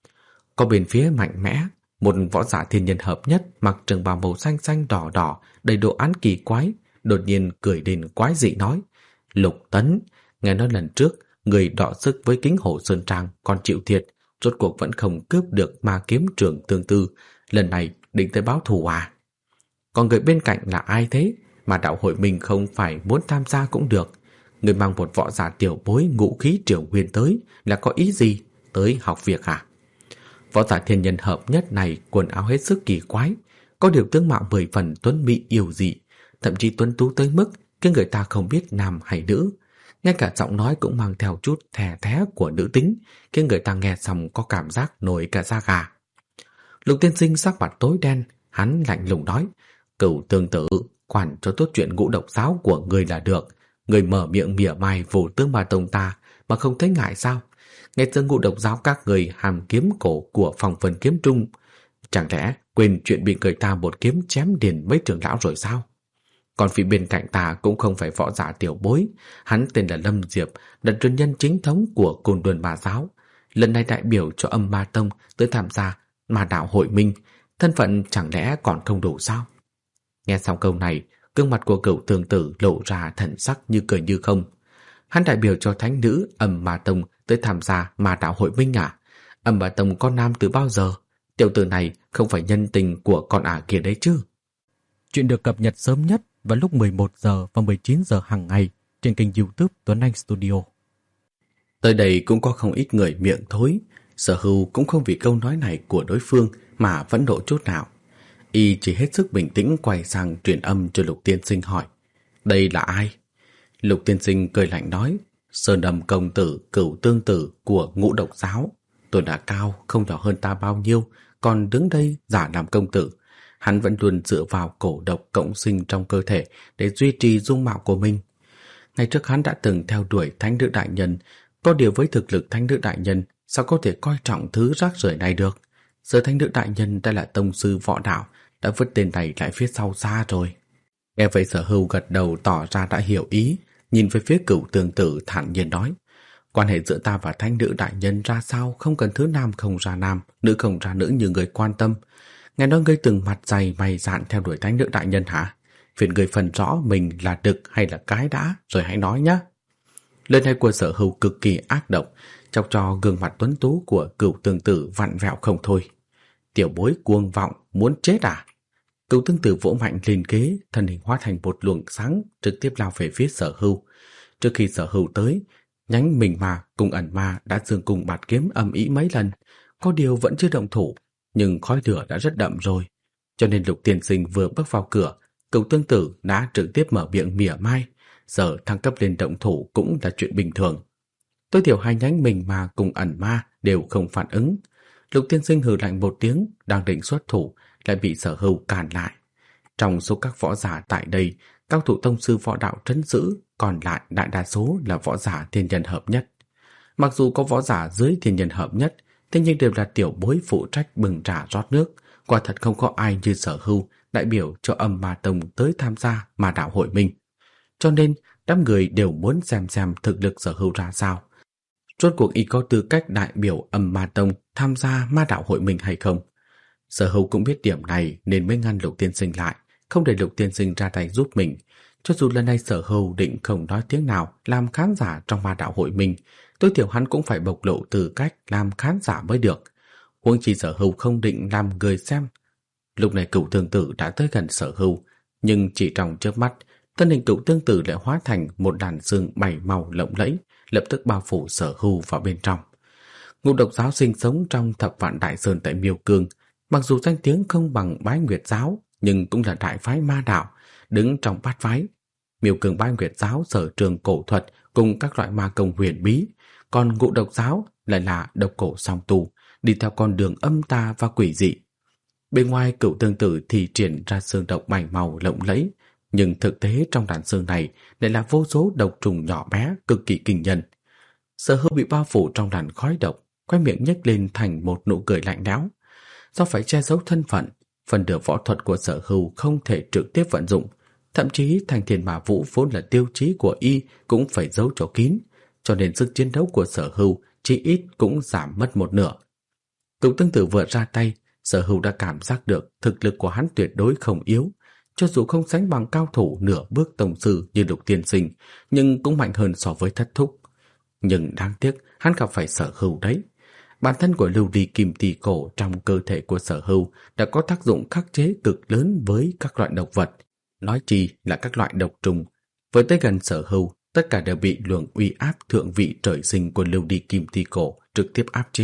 Speaker 1: Có bên phía mạnh mẽ, một võ giả thiên nhân hợp nhất mặc trường bào màu xanh xanh đỏ đỏ, đầy đồ án kỳ quái, đột nhiên cười đến quái dị nói: Lục Tấn, nghe nói lần trước người đọ sức với Kính Hổ Sơn Trang còn chịu thiệt, rốt cuộc vẫn không cướp được ma kiếm trưởng tương tư, lần này định tới báo thù à? Còn người bên cạnh là ai thế? Mà đạo hội mình không phải muốn tham gia cũng được. Người mang một võ giả tiểu bối ngũ khí triều nguyên tới là có ý gì? Tới học việc à? Võ giả thiên nhân hợp nhất này quần áo hết sức kỳ quái, có điều tướng mạo 10 phần tuấn mỹ yêu dị, thậm chí tuấn tú tới mức khiến người ta không biết nam hay nữ. Ngay cả giọng nói cũng mang theo chút thè thé của nữ tính, khiến người ta nghe xong có cảm giác nổi cả da gà. Lục tiên sinh sắc mặt tối đen, hắn lạnh lùng nói: Cửu tương tử, quản cho tốt chuyện ngũ độc giáo của người là được. Người mở miệng mỉa mai vô tướng ma tông ta mà không thấy ngại sao? Nghe tiếng ngũ độc giáo các người hàm kiếm cổ của phòng phần kiếm trung, chẳng lẽ quên chuyện bị người ta một kiếm chém điền mấy trưởng lão rồi sao? Còn phía bên cạnh ta cũng không phải võ giả tiểu bối, hắn tên là Lâm Diệp, là truyền nhân chính thống của Côn Luân Ma giáo, lần này đại biểu cho Âm Ma tông tới tham gia Ma đạo hội minh, thân phận chẳng lẽ còn không đủ sao? Nghe xong câu này, gương mặt của Cửu tương tử lộ ra thần sắc như cười như không. Hắn đại biểu cho thánh nữ Âm Ma tông tới tham gia Ma đạo hội minh à? Âm Ma tông có nam từ bao giờ? Tiểu tử này không phải nhân tình của con ả kia đấy chứ? Chuyện được cập nhật sớm nhất vào lúc 11 giờ và 19 giờ hàng ngày trên kênh YouTube Tuấn Anh Studio. Tới đây cũng có không ít người miệng thối, Sở Hưu cũng không vì câu nói này của đối phương mà phẫn nộ chút nào. Y chỉ hết sức bình tĩnh quay sang truyền âm cho Lục tiên sinh hỏi: Đây là ai? Lục tiên sinh cười lạnh nói: Sơn Âm công tử Cửu tương tử của Ngũ độc giáo. Tôi đã cao, không nhỏ hơn ta bao nhiêu, còn đứng đây giả làm công tử. Hắn vẫn luôn dựa vào cổ độc cộng sinh trong cơ thể để duy trì dung mạo của mình. Ngày trước hắn đã từng theo đuổi thánh nữ đại nhân, có điều với thực lực thánh nữ đại nhân sao có thể coi trọng thứ rác rưởi này được. Giờ thánh nữ đại nhân đã là tông sư võ đạo, đã vứt tên này lại phía sau xa rồi. Nghe vậy Sở Hưu gật đầu tỏ ra đã hiểu ý, nhìn về phía Cửu tương tử thản nhiên nói: Quan hệ giữa ta và thánh nữ đại nhân ra sao không cần thứ nam không ra nam, nữ không ra nữ như người quan tâm. Nghe nói ngươi từng mặt dày mày dạn theo đuổi thánh nữ đại nhân hả? Phiền người phần rõ mình là đực hay là cái đã, rồi hãy nói nhé. Lời này của Sở Hưu cực kỳ ác độc, chọc cho gương mặt tuấn tú của Cửu tương tử vặn vẹo không thôi. Tiểu bối cuồng vọng, muốn chết à? Cửu tương tử vỗ mạnh lên ghế, thân hình hóa thành một luồng sáng trực tiếp lao về phía Sở Hưu. Trước khi Sở Hưu tới, nhánh mình ma cùng ẩn ma đã dương cùng bạt kiếm âm ĩ mấy lần, có điều vẫn chưa động thủ, nhưng khói lửa đã rất đậm rồi. Cho nên Lục tiên sinh vừa bước vào cửa, Cửu tương tử đã trực tiếp mở miệng mỉa mai, giờ thăng cấp lên động thủ cũng là chuyện bình thường. Tối thiểu hai nhánh mình ma cùng ẩn ma đều không phản ứng. Lục tiên sinh hừ lạnh một tiếng, đang định xuất thủ lại bị Sở Hưu cản lại. Trong số các võ giả tại đây, cao thủ tông sư võ đạo trấn giữ, còn lại đại đa số là võ giả thiên nhân hợp nhất. Mặc dù có võ giả dưới thiên nhân hợp nhất, thế nhưng đều là tiểu bối phụ trách bừng trà rót nước, quả thật không có ai như Sở Hưu đại biểu cho Âm Ma tông tới tham gia Ma đạo hội minh. Cho nên đám người đều muốn xem thực lực Sở Hưu ra sao. Rốt cuộc y có tư cách đại biểu Âm Ma tông tham gia Ma đạo hội minh hay không? Sở Hưu cũng biết điểm này nên mới ngăn Lục tiên sinh lại, không để Lục tiên sinh ra tay giúp mình. Cho dù lần này Sở Hưu định không nói tiếng nào làm khán giả trong Ma đạo hội minh, tối thiểu hắn cũng phải bộc lộ tư cách làm khán giả mới được. Huống chi Sở Hưu không định làm người xem. Lúc này Cửu tương tử đã tới gần Sở Hưu, nhưng chỉ trong chớp mắt, thân hình Cửu tương tử lại hóa thành một làn sương bảy màu lộng lẫy, lập tức bao phủ Sở Hưu vào bên trong. Ngũ độc giáo sinh sống trong Thập Vạn Đại Sơn tại Miêu Cương, mặc dù danh tiếng không bằng Bái Nguyệt giáo, nhưng cũng là đại phái ma đạo, đứng trong bát phái. Miêu Cương Bái Nguyệt giáo sở trường cổ thuật cùng các loại ma công huyền bí, còn Ngũ độc giáo lại là độc cổ song tu, đi theo con đường âm tà và quỷ dị. Bên ngoài Cửu tương tử thì triển ra xương độc bảy màu lộng lẫy, nhưng thực tế trong đàn xương này lại là vô số độc trùng nhỏ bé cực kỳ kinh nhân. Sở Hưu bị bao phủ trong làn khói độc, khóe miệng nhếch lên thành một nụ cười lạnh lẽo. Do phải che giấu thân phận, phần nửa võ thuật của Sở Hưu không thể trực tiếp vận dụng, thậm chí Thanh Thiên Ma Vũ vốn là tiêu chí của y cũng phải giấu cho kín, cho nên sức chiến đấu của Sở Hưu chỉ ít cũng giảm mất một nửa. Cửu tương tử vừa ra tay, Sở Hưu đã cảm giác được thực lực của hắn tuyệt đối không yếu, cho dù không sánh bằng cao thủ nửa bước tông sư như Lục tiên sinh, nhưng cũng mạnh hơn so với Thất thúc. Nhưng đáng tiếc hắn gặp phải Sở Hưu đấy. Bản thân của lưu ly kim tỳ cổ trong cơ thể của Sở Hưu đã có tác dụng khắc chế cực lớn với các loại độc vật, nói chi là các loại độc trùng. Với tới gần Sở Hưu, tất cả đều bị luồng uy áp thượng vị trời sinh của lưu ly kim tỳ cổ trực tiếp áp chế,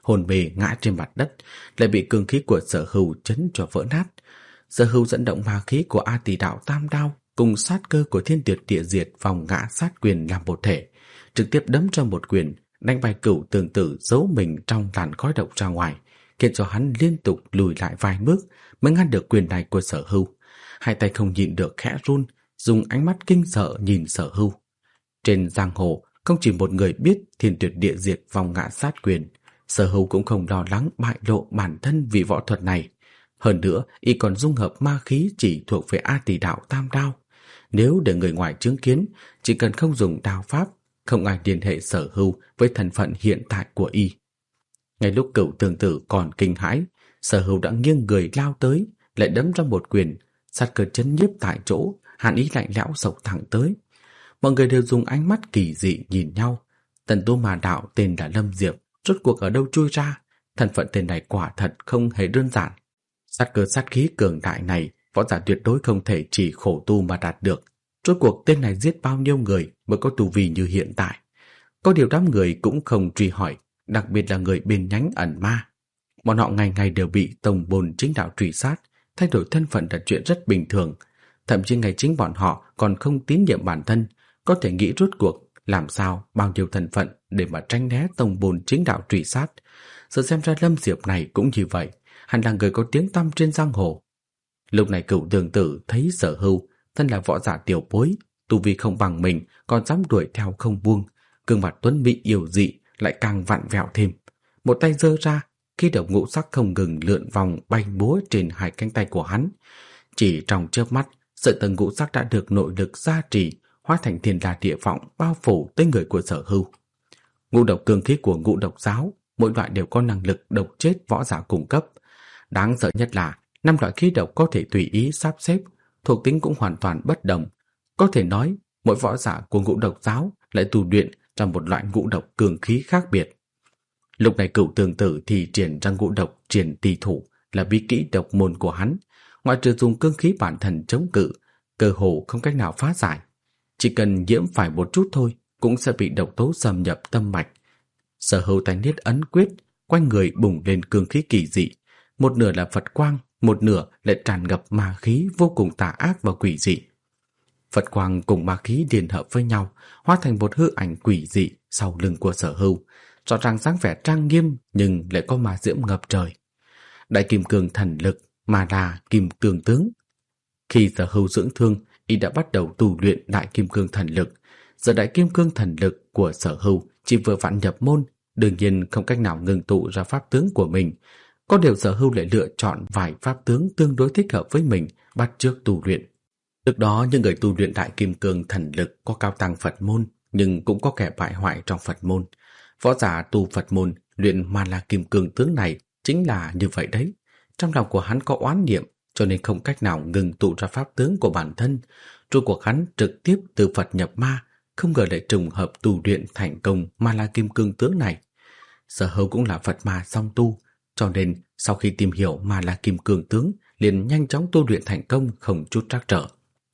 Speaker 1: hồn mê ngã trên mặt đất, lại bị cương khí của Sở Hưu chấn cho vỡ nát. Sở Hưu dẫn động ma khí của A Tỷ Đạo Tam Đao cùng sát cơ của Thiên Tuyệt Địa Diệt vòng ngã sát quyền làm một thể, trực tiếp đấm cho một quyền, đánh bay Cửu Tường Tử giấu mình trong làn khói độc ra ngoài, khiến cho hắn liên tục lùi lại vài bước mới ngăn được quyền này của Sở Hưu. Hai tay không nhịn được khẽ run, dùng ánh mắt kinh sợ nhìn Sở Hưu. Trên giang hồ không chỉ một người biết Thiên Tuyệt Địa Diệt vòng ngã sát quyền, Sở Hưu cũng không lo lắng bại lộ bản thân vì võ thuật này. Hơn nữa, y còn dung hợp ma khí chỉ thuộc về A Tỷ Đạo Tam Đao. Nếu để người ngoài chứng kiến, chỉ cần không dùng đao pháp, không ai liên hệ Sở Hưu với thân phận hiện tại của y. Ngay lúc Cửu Tường Tử còn kinh hãi, Sở Hưu đã nghiêng người lao tới, lại đấm ra một quyền, sát cơ chấn nhiếp tại chỗ, hàn ý lạnh lẽo sộc thẳng tới. Mọi người đều dùng ánh mắt kỳ dị nhìn nhau. Tần tu mà đạo tên là Lâm Diệp, rốt cuộc ở đâu chui ra? Thân phận tên này quả thật không hề đơn giản. Sát cơ sát khí cường đại này, võ giả tuyệt đối không thể chỉ khổ tu mà đạt được. Rốt cuộc tên này giết bao nhiêu người mới có tu vi như hiện tại? Có điều đám người cũng không truy hỏi, đặc biệt là người bên nhánh ẩn ma. Bọn họ ngày ngày đều bị tổng bồn chính đạo truy sát, thay đổi thân phận là chuyện rất bình thường. Thậm chí ngày chính bọn họ còn không tín nhiệm bản thân, có thể nghĩ rốt cuộc làm sao bao nhiêu thân phận để mà tránh né tổng bồn chính đạo truy sát. Giờ xem ra Lâm Diệp này cũng như vậy, hắn là người có tiếng tăm trên giang hồ. Lúc này Cửu Tường Tử thấy Sở Hưu thân là võ giả tiểu bối, tu vi không bằng mình còn dám đuổi theo không buông, gương mặt tuấn mỹ yêu dị lại càng vặn vẹo thêm. Một tay giơ ra, khí độc ngũ sắc không ngừng lượn vòng bay múa trên hai cánh tay của hắn. Chỉ trong chớp mắt, sợi tầng ngũ sắc đã được nội lực gia trì, hóa thành thiên đà địa vọng bao phủ tới người của Sở Hưu. Ngũ độc cương khí của ngũ độc giáo, mỗi loại đều có năng lực độc chết võ giả cung cấp. Đáng sợ nhất là 5 loại khí độc có thể tùy ý sắp xếp, thuộc tính cũng hoàn toàn bất đồng. Có thể nói, mỗi võ giả của ngũ độc giáo lại tu luyện trong một loại ngũ độc cường khí khác biệt. Lúc này Cửu Tường Tử thì triển ra ngũ độc triển tỳ thủ là bí kỹ độc môn của hắn, ngoại trừ dùng cương khí bản thân chống cự, cơ hồ không cách nào phá giải. Chỉ cần nhiễm phải một chút thôi cũng sẽ bị độc tố xâm nhập tâm mạch. Sở Hưu tay niết ấn quyết, quanh người bùng lên cương khí kỳ dị, một nửa là Phật quang, một nửa lại tràn ngập ma khí vô cùng tà ác và quỷ dị. Phật quang cùng ma khí liên hợp với nhau, hóa thành một hư ảnh quỷ dị sau lưng của Sở Hưu, rõ ràng dáng vẻ trang nghiêm nhưng lại có ma diễm ngập trời. Đại kim cương thần lực mà là kim cương tướng. Khi Sở Hưu dưỡng thương, y đã bắt đầu tu luyện đại kim cương thần lực. Giờ đại kim cương thần lực của Sở Hưu chỉ vừa vặn nhập môn, đương nhiên không cách nào ngưng tụ ra pháp tướng của mình. Có điều Sở Hưu lại lựa chọn vài pháp tướng tương đối thích hợp với mình, bắt chước tu luyện. Trước đó những người tu luyện đại kim cương thần lực có cao tăng Phật môn, nhưng cũng có kẻ bại hoại trong Phật môn. Võ giả tu Phật môn luyện Ma La Kim Cương tướng này chính là như vậy đấy. Trong lòng của hắn có oán niệm, cho nên không cách nào ngừng tụ ra pháp tướng của bản thân. Rồi cuộc hắn trực tiếp từ Phật nhập ma, không ngờ lại trùng hợp tu luyện thành công Ma La Kim Cương tướng này. Sở Hưu cũng là Phật ma song tu, cho nên sau khi tìm hiểu Ma La Kim Cương tướng, liền nhanh chóng tu luyện thành công không chút trắc trở.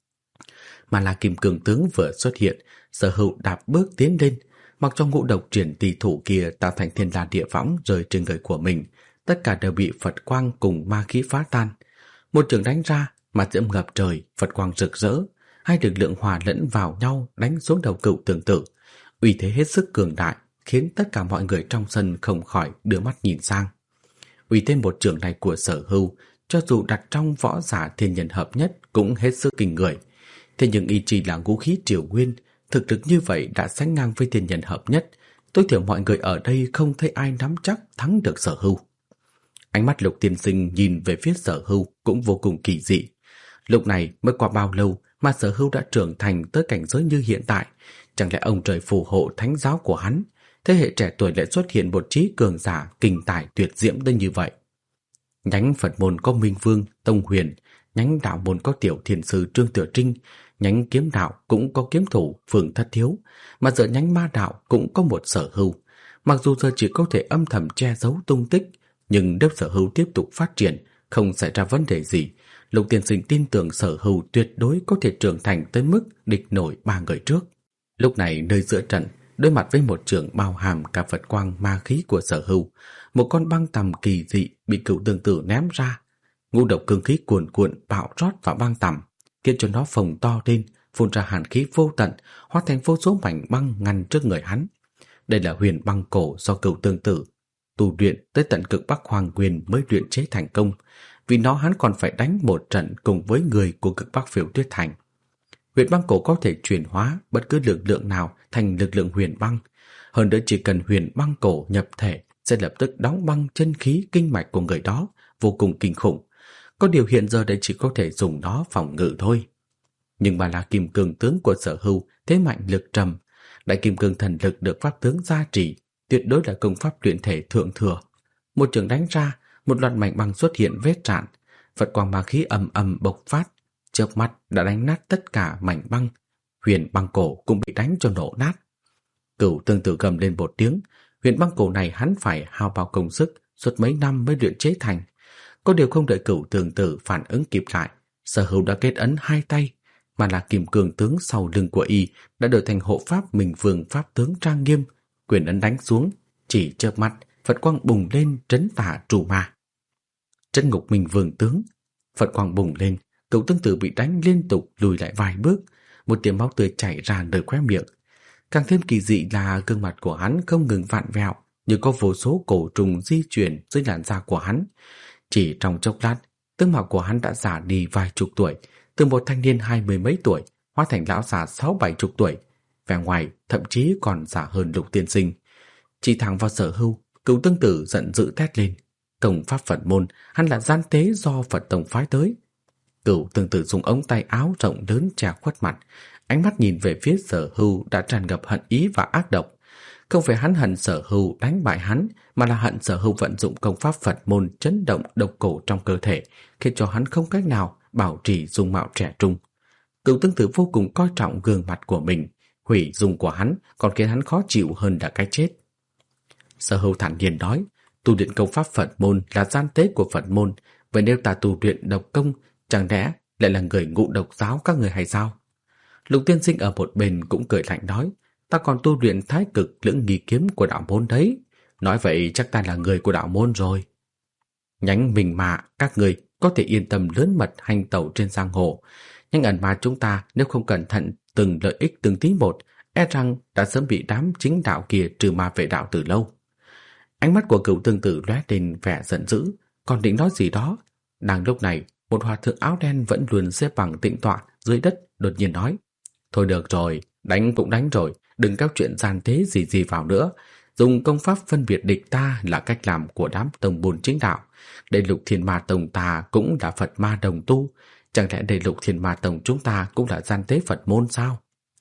Speaker 1: Ma La Kim Cương tướng vừa xuất hiện, Sở Hưu đạp bước tiến lên, mặc cho ngũ độc triển tỳ thủ kia tạo thành thiên la địa võng rơi trên người của mình, tất cả đều bị Phật quang cùng ma khí phá tan. Một trường đánh ra, ma diễm ngập trời, Phật quang rực rỡ, hai lực lượng hòa lẫn vào nhau đánh xuống đầu Cửu Tường Tử. Uy thế hết sức cường đại, khiến tất cả mọi người trong sân không khỏi đưa mắt nhìn sang. Uy thế một trường này của Sở Hưu, cho dù đặt trong võ giả thiên nhân hợp nhất cũng hết sức kinh người. Thế nhưng y chỉ là ngũ khí triều nguyên, thực lực như vậy đã sánh ngang với thiên nhân hợp nhất, tối thiểu mọi người ở đây không thấy ai nắm chắc thắng được Sở Hưu. Ánh mắt Lục tiên sinh nhìn về phía Sở Hưu cũng vô cùng kỳ dị. Lúc này mới qua bao lâu mà Sở Hưu đã trưởng thành tới cảnh giới như hiện tại? Chẳng lẽ ông trời phù hộ thánh giáo của hắn, thế hệ trẻ tuổi lại xuất hiện một trí cường giả kinh tài tuyệt diễm đến như vậy? Nhánh Phật môn có Minh Vương, Tông Huyền, nhánh đạo môn có Tiểu Thiền Sư Trương Tiểu Trinh, nhánh kiếm đạo cũng có kiếm thủ Phường Thất Thiếu, mà giờ nhánh ma đạo cũng có một Sở Hưu. Mặc dù giờ chỉ có thể âm thầm che giấu tung tích, nhưng nếu Sở Hưu tiếp tục phát triển, không xảy ra vấn đề gì, Lục tiên sinh tin tưởng Sở Hưu tuyệt đối có thể trưởng thành tới mức địch nổi 3 người trước. Lúc này nơi giữa trận, đối mặt với một trường bao hàm cả Phật quang ma khí của Sở Hưu, một con băng tằm kỳ dị bị Cửu Tương Tử ném ra. Ngũ độc cương khí cuồn cuộn bạo rót vào băng tằm, khiến cho nó phồng to lên, phun ra hàn khí vô tận, hóa thành vô số mảnh băng ngăn trước người hắn. Đây là huyền băng cổ do Cửu Tương Tử tu luyện tới tận cực Bắc Hoàng Quyền mới luyện chế thành công, vì nó hắn còn phải đánh một trận cùng với người của cực Bắc Phiêu Tuyết Thành. Huyền băng cổ có thể chuyển hóa bất cứ lực lượng nào thành lực lượng huyền băng. Hơn nữa chỉ cần huyền băng cổ nhập thể sẽ lập tức đóng băng chân khí kinh mạch của người đó, vô cùng kinh khủng. Có điều hiện giờ đây chỉ có thể dùng nó phòng ngự thôi. Nhưng mà là kim cương tướng của Sở Hưu thế mạnh lực trầm, đại kim cương thần lực được pháp tướng gia trì, tuyệt đối là công pháp luyện thể thượng thừa. Một trường đánh ra, một loạt mảnh băng xuất hiện vết rạn, Phật quang ma khí ầm ầm bộc phát, chớp mắt đã đánh nát tất cả mảnh băng. Huyền băng cổ cũng bị đánh cho nổ nát. Cửu Tương Tử gầm lên một tiếng, huyền băng cổ này hắn phải hao bao công sức, suốt mấy năm mới luyện chế thành. Có điều không đợi Cửu Tương Tử phản ứng kịp lại, Sở Hưu đã kết ấn hai tay, mà là kim cương tướng sau lưng của y đã đổi thành hộ pháp Minh Vương pháp tướng trang nghiêm, quyền ấn đánh xuống, chỉ chớp mắt, Phật quang bùng lên trấn tả trù ma. Trấn ngục Minh Vương tướng, Phật quang bùng lên, Cửu Tương Tử bị đánh liên tục lùi lại vài bước, một tia máu tươi chảy ra nơi khóe miệng. Càng thêm kỳ dị là gương mặt của hắn không ngừng vặn vẹo, như có vô số cổ trùng di chuyển dưới làn da của hắn. Chỉ trong chốc lát, tướng mạo của hắn đã già đi vài chục tuổi, từ một thanh niên 20 mấy tuổi hóa thành lão già 60-70 tuổi, vẻ ngoài thậm chí còn già hơn Lục tiên sinh. Chỉ thẳng vào Sở Hưu, Cửu Tương Tử giận dữ thét lên, công pháp Phật môn, hắn là gian tế do Phật tông phái tới. Cửu Tương Tử dùng ống tay áo rộng lớn che khuất mặt, ánh mắt nhìn về phía Sở Hưu đã tràn ngập hận ý và ác độc. Không phải hắn hận Sở Hưu đánh bại hắn, mà là hận Sở Hưu vận dụng công pháp Phật môn chấn động độc cổ trong cơ thể, khiến cho hắn không cách nào bảo trì dung mạo trẻ trung. Cửu Tương Tử vô cùng coi trọng gương mặt của mình, hủy dung của hắn còn khiến hắn khó chịu hơn là cái chết. Sở Hưu thản nhiên nói, tu luyện công pháp Phật môn là gian tế của Phật môn, vậy nếu ta tu luyện độc công, chẳng lẽ lại là người ngụ độc giáo các người hay sao? Lục tiên sinh ở một bên cũng cười lạnh nói, ta còn tu luyện thái cực lưỡng nghi kiếm của đạo môn đấy. Nói vậy chắc ta là người của đạo môn rồi. Nhánh mình mà các người có thể yên tâm lớn mật hành tẩu trên giang hồ. Nhưng ẩn mà chúng ta nếu không cẩn thận từng lợi ích từng tí một, e rằng đã sớm bị đám chính đạo kia trừ ma vệ đạo từ lâu. Ánh mắt của Cửu Tương Tử lóe lên vẻ giận dữ, còn định nói gì đó. Đang lúc này, một hòa thượng áo đen vẫn luôn xếp bằng tĩnh tọa dưới đất đột nhiên nói, thôi được rồi, đánh cũng đánh rồi, đừng các chuyện gian tế gì vào nữa. Dùng công pháp phân biệt địch ta là cách làm của đám tông môn chính đạo. Đại Lục Thiên Ma Tông ta cũng là Phật ma đồng tu, chẳng lẽ Đại Lục Thiên Ma Tông chúng ta cũng là gian tế Phật môn sao?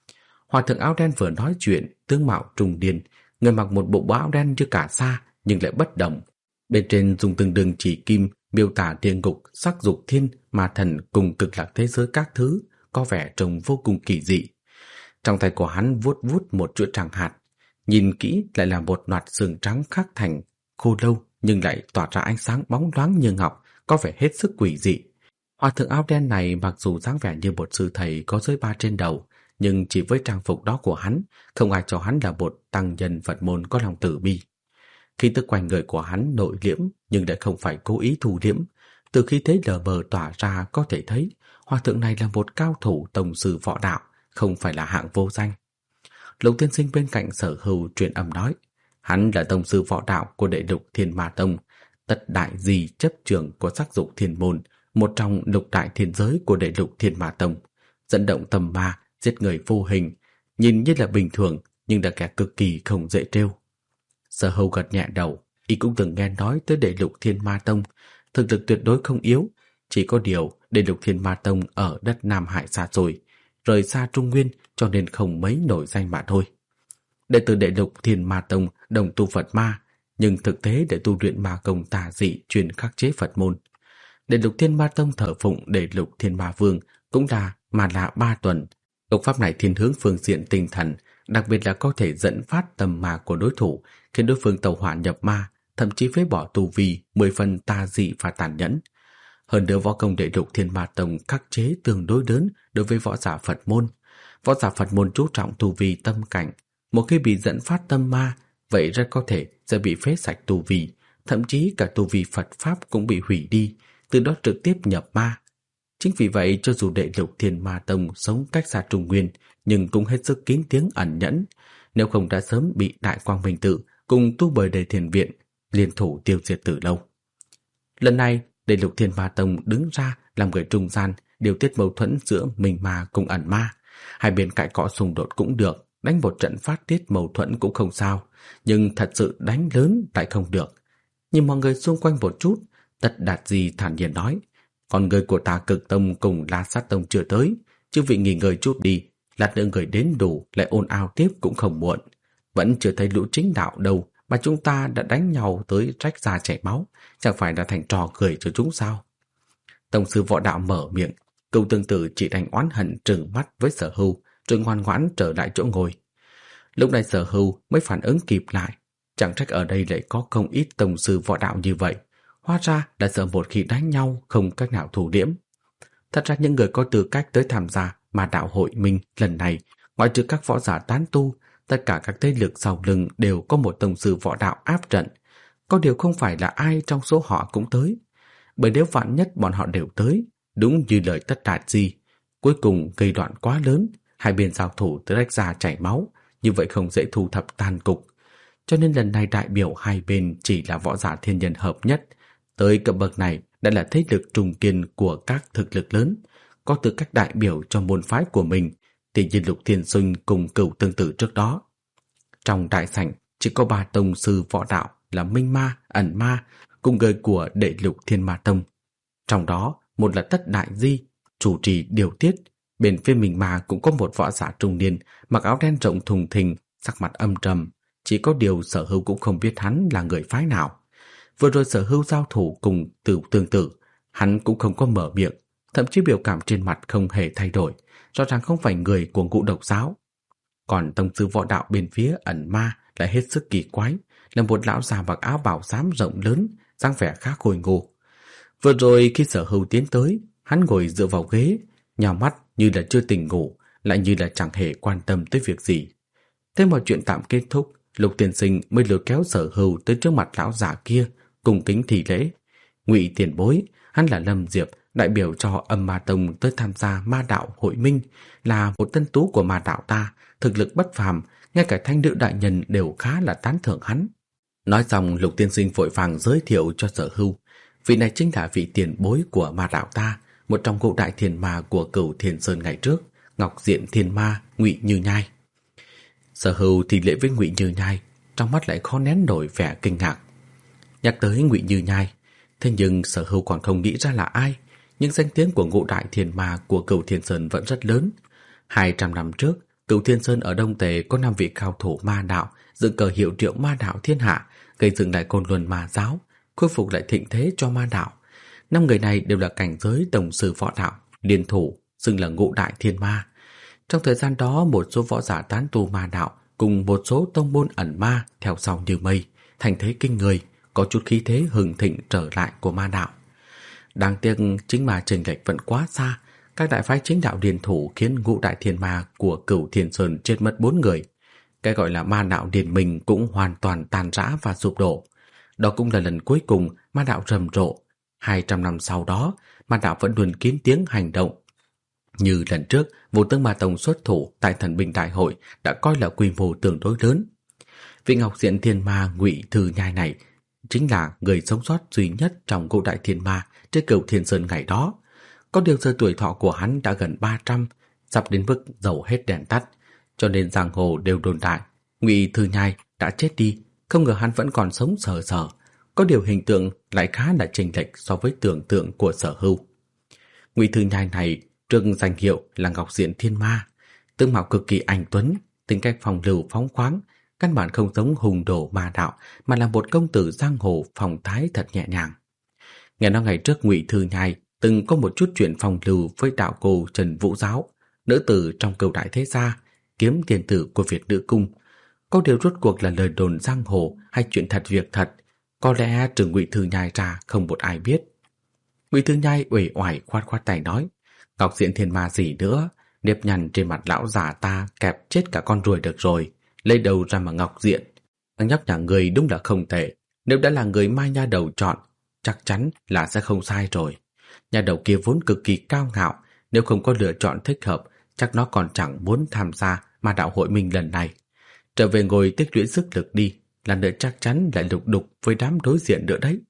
Speaker 1: Hòa thượng áo đen vừa nói chuyện, tướng mạo trùng điền, người mặc một bộ áo đen như cả sa nhưng lại bất đồng. Bên trên dùng từng đường chỉ kim miêu tả địa ngục, sắc dục thiên, ma thần cùng cực lạc thế giới các thứ, có vẻ trông vô cùng kỳ dị. Trong tay của hắn vuốt vuốt một chuỗi tràng hạt, nhìn kỹ lại là một loạt xương trắng khắc thành, khô lâu nhưng lại tỏa ra ánh sáng bóng loáng như ngọc, có vẻ hết sức quỷ dị. Hòa thượng áo đen này mặc dù dáng vẻ như một sư thầy có giới ba trên đầu, nhưng chỉ với trang phục đó của hắn, không ai cho hắn là một tăng nhân Phật môn có lòng từ bi. Khí tức quanh người của hắn nội liễm nhưng lại không phải cố ý thu liễm. Từ khí thế lờ mờ tỏa ra có thể thấy hòa thượng này là một cao thủ tông sư võ đạo, không phải là hạng vô danh. Lục tiên sinh bên cạnh Sở Hưu truyền âm nói, hắn là tông sư võ đạo của Đại Lục Thiên Ma Tông, tất đại di chấp trưởng của sắc dục thiên môn, một trong lục đại thiên giới của Đại Lục Thiên Ma Tông, dẫn động tầm ma, giết người vô hình, nhìn như là bình thường nhưng là kẻ cực kỳ không dễ trêu. Sở Hưu gật nhẹ đầu, y cũng từng nghe nói tới Đại Lục Thiên Ma Tông, thực lực tuyệt đối không yếu, chỉ có điều Đại Lục Thiên Ma Tông ở đất Nam Hải xa xôi, rời xa Trung Nguyên cho nên không mấy nổi danh mà thôi. Đệ tử Đại Lục Thiên Ma Tông đồng tu Phật ma, nhưng thực tế để tu luyện ma công tà dị chuyên khắc chế Phật môn. Đại Lục Thiên Ma Tông thờ phụng Đại Lục Thiên Ma Vương cũng là mà là 3 tuần. Công pháp này thiên hướng phương diện tinh thần, đặc biệt là có thể dẫn phát tâm ma của đối thủ, khiến đối phương tẩu hỏa nhập ma, thậm chí phế bỏ tu vi 10 phần tà dị và tàn nhẫn. Hơn nữa võ công Đại Lục Thiên Ma Tông khắc chế tương đối lớn đối với võ giả Phật môn. Võ giả Phật môn chú trọng tu vi tâm cảnh, một khi bị dẫn phát tâm ma, vậy rất có thể sẽ bị phế sạch tu vi, thậm chí cả tu vi Phật Pháp cũng bị hủy đi, từ đó trực tiếp nhập ma. Chính vì vậy cho dù Đệ Lục Thiên Ma Tông sống cách xa Trung Nguyên, nhưng cũng hết sức kín tiếng ẩn nhẫn, nếu không đã sớm bị Đại Quang Minh Tự cùng Tu Bời Đề Thiền Viện liên thủ tiêu diệt từ lâu. Lần này, Đệ Lục Thiên Ma Tông đứng ra làm người trung gian, điều tiết mâu thuẫn giữa Minh Ma cùng ẩn ma. Hai bên cãi cọ xung đột cũng được, đánh một trận phát tiết mâu thuẫn cũng không sao, nhưng thật sự đánh lớn lại không được. Nhìn mọi người xung quanh một chút, Tất Đạt Di thản nhiên nói, còn người của Tà Cực Tông cùng La Sát Tông chưa tới, chư vị nghỉ ngơi chút đi, lát nữa người đến đủ lại ồn ào tiếp cũng không muộn. Vẫn chưa thấy lũ chính đạo đâu mà chúng ta đã đánh nhau tới rách da chảy máu, chẳng phải đã thành trò cười cho chúng sao? Tông sư Võ Đạo mở miệng, Cửu Tương Tử chỉ đành oán hận trừng mắt với Sở Hưu, rồi ngoan ngoãn trở lại chỗ ngồi. Lúc này Sở Hưu mới phản ứng kịp lại, chẳng trách ở đây lại có không ít tông sư võ đạo như vậy, hóa ra là sợ một khi đánh nhau không cách nào thủ liễm. Thật ra những người có tư cách tới tham gia Ma Đạo Hội Minh lần này, ngoại trừ các võ giả tán tu, tất cả các thế lực sau lưng đều có một tông sư võ đạo áp trận. Có điều không phải là ai trong số họ cũng tới, bởi nếu vạn nhất bọn họ đều tới, đúng như lời Tất Đạt Di, cuối cùng gây đoạn quá lớn, hai bên giao thủ tới rách da chảy máu, như vậy không dễ thu thập tan cục. Cho nên lần này đại biểu hai bên chỉ là võ giả thiên nhân hợp nhất, tới cấp bậc này đã là thế lực trùng kiên của các thực lực lớn, có tư cách đại biểu cho môn phái của mình, thì như Lục Thiên Xuynh cùng Cửu Tương Tử trước đó. Trong đại sảnh chỉ có 3 tông sư võ đạo là Minh Ma, Ẩn Ma cùng người của Đệ Lục Thiên Ma Tông. Trong đó, một là Tất Đại Di, chủ trì điều tiết, bên phía Minh Ma cũng có một võ giả trung niên mặc áo đen rộng thùng thình, sắc mặt âm trầm, chỉ có điều Sở Hưu cũng không biết hắn là người phái nào. Vừa rồi Sở Hưu giao thủ cùng Cửu Tương Tử, hắn cũng không có mở miệng, thậm chí biểu cảm trên mặt không hề thay đổi, rõ ràng không phải người của Ngũ Độc giáo. Còn tông sư võ đạo bên phía Ẩn Ma lại hết sức kỳ quái, là một lão già mặc áo bào xám rộng lớn, dáng vẻ khá khôi ngô. Vừa rồi khi Sở Hưu tiến tới, hắn ngồi dựa vào ghế, nhào mắt như là chưa tỉnh ngủ, lại như là chẳng hề quan tâm tới việc gì. Thế mọi chuyện tạm kết thúc, Lục Tiên Sinh mới lôi kéo Sở Hưu tới trước mặt lão già kia, cùng kính thi lễ. Ngụy tiền bối, hắn là Lâm Diệp, đại biểu cho Âm Ma Tông tới tham gia Ma Đạo Hội Minh, là một tân tú của Ma Đạo ta, thực lực bất phàm, ngay cả thanh nữ đại nhân đều khá là tán thưởng hắn. Nói xong, Lục Tiên Sinh vội vàng giới thiệu cho Sở Hưu, vị này chính là vị tiền bối của Ma Đạo ta, một trong ngũ đại thiền ma của Cửu Thiền Sơn ngày trước, Ngọc Diện Thiên Ma, Ngụy Như Nhai. Sở Hưu thì lễ với Ngụy Như Nhai, trong mắt lại khó nén nổi vẻ kinh ngạc. Nhắc tới Ngụy Như Nhai, thế nhưng Sở Hưu còn không nghĩ ra là ai, nhưng danh tiếng của ngũ đại thiền ma của Cửu Thiên Sơn vẫn rất lớn. 200 năm trước, Cửu Thiên Sơn ở Đông Tề có 5 vị cao thủ ma đạo, dựng cờ hiệu triệu ma đạo thiên hạ, gây dựng lại Côn Luân Ma giáo, khôi phục lại thịnh thế cho ma đạo. 5 người này đều là cảnh giới đồng sư võ đạo, liên thủ, xưng là ngũ đại thiên ma. Trong thời gian đó, một số võ giả tán tu ma đạo cùng một số tông môn ẩn ma theo sau như mây, thành thế kinh người, có chút khí thế hừng thịnh trở lại của ma đạo. Đáng tiếc chính mà chênh lệch vẫn quá xa, các đại phái chính đạo liên thủ khiến ngũ đại thiên ma của Cửu Thiên Sơn chết mất 4 người. Cái gọi là ma đạo điển mình cũng hoàn toàn tan rã và sụp đổ. Đó cũng là lần cuối cùng ma đạo rầm rộ. 200 năm sau đó, ma đạo vẫn luôn kín tiếng hành động. Như lần trước, Vô Tướng Ma Tông xuất thủ tại Thần Binh Đại Hội đã coi là quy mô tương đối lớn. Vị Ngọc Diện Thiên Ma Ngụy Thư Nhai này chính là người sống sót duy nhất trong ngũ đại thiên ma trên Cửu Thiên Sơn ngày đó. Có điều giờ tuổi thọ của hắn đã gần 300, sắp đến mức dầu hết đèn tắt, cho nên giang hồ đều đồn đại Ngụy Thư Nhai đã chết đi, không ngờ hắn vẫn còn sống sờ sờ. Có điều hình tượng lại khá là chênh lệch so với tưởng tượng của Sở Hưu. Ngụy Thư Nhai này trưng danh hiệu là Ngọc Diện Thiên Ma, tướng mạo cực kỳ anh tuấn, tính cách phong lưu phóng khoáng, căn bản không giống hùng đồ ma đạo, mà là một công tử giang hồ phong thái thật nhẹ nhàng. Nghe nói ngày trước Ngụy Thư Nhai từng có một chút chuyện phong lưu với đạo cô Trần Vũ Giáo, nữ tử trong Cửu Đại Thế Gia, kiếm tiền tử của Việt Nữ Cung. Có điều rốt cuộc là lời đồn giang hồ hay chuyện thật việc thật, có lẽ trừ Ngụy Thư Nhai ra không một ai biết. Ngụy Thư Nhai uể oải khoát khoát tay nói, Ngọc Diện Thiên Ma gì nữa, nếp nhăn trên mặt lão già ta kẹp chết cả con ruồi được rồi, lấy đầu ra mà Ngọc Diện. Thằng nhóc nhà người đúng là không tệ, Nếu đã là người Mai nha đầu chọn, chắc chắn là sẽ không sai rồi. Nha đầu kia vốn cực kỳ cao ngạo, nếu không có lựa chọn thích hợp, chắc nó còn chẳng muốn tham gia ma đạo hội minh lần này. Trở về ngồi tích lũy sức lực đi, là nữa chắc chắn lại lục đục với đám đối diện nữa đấy.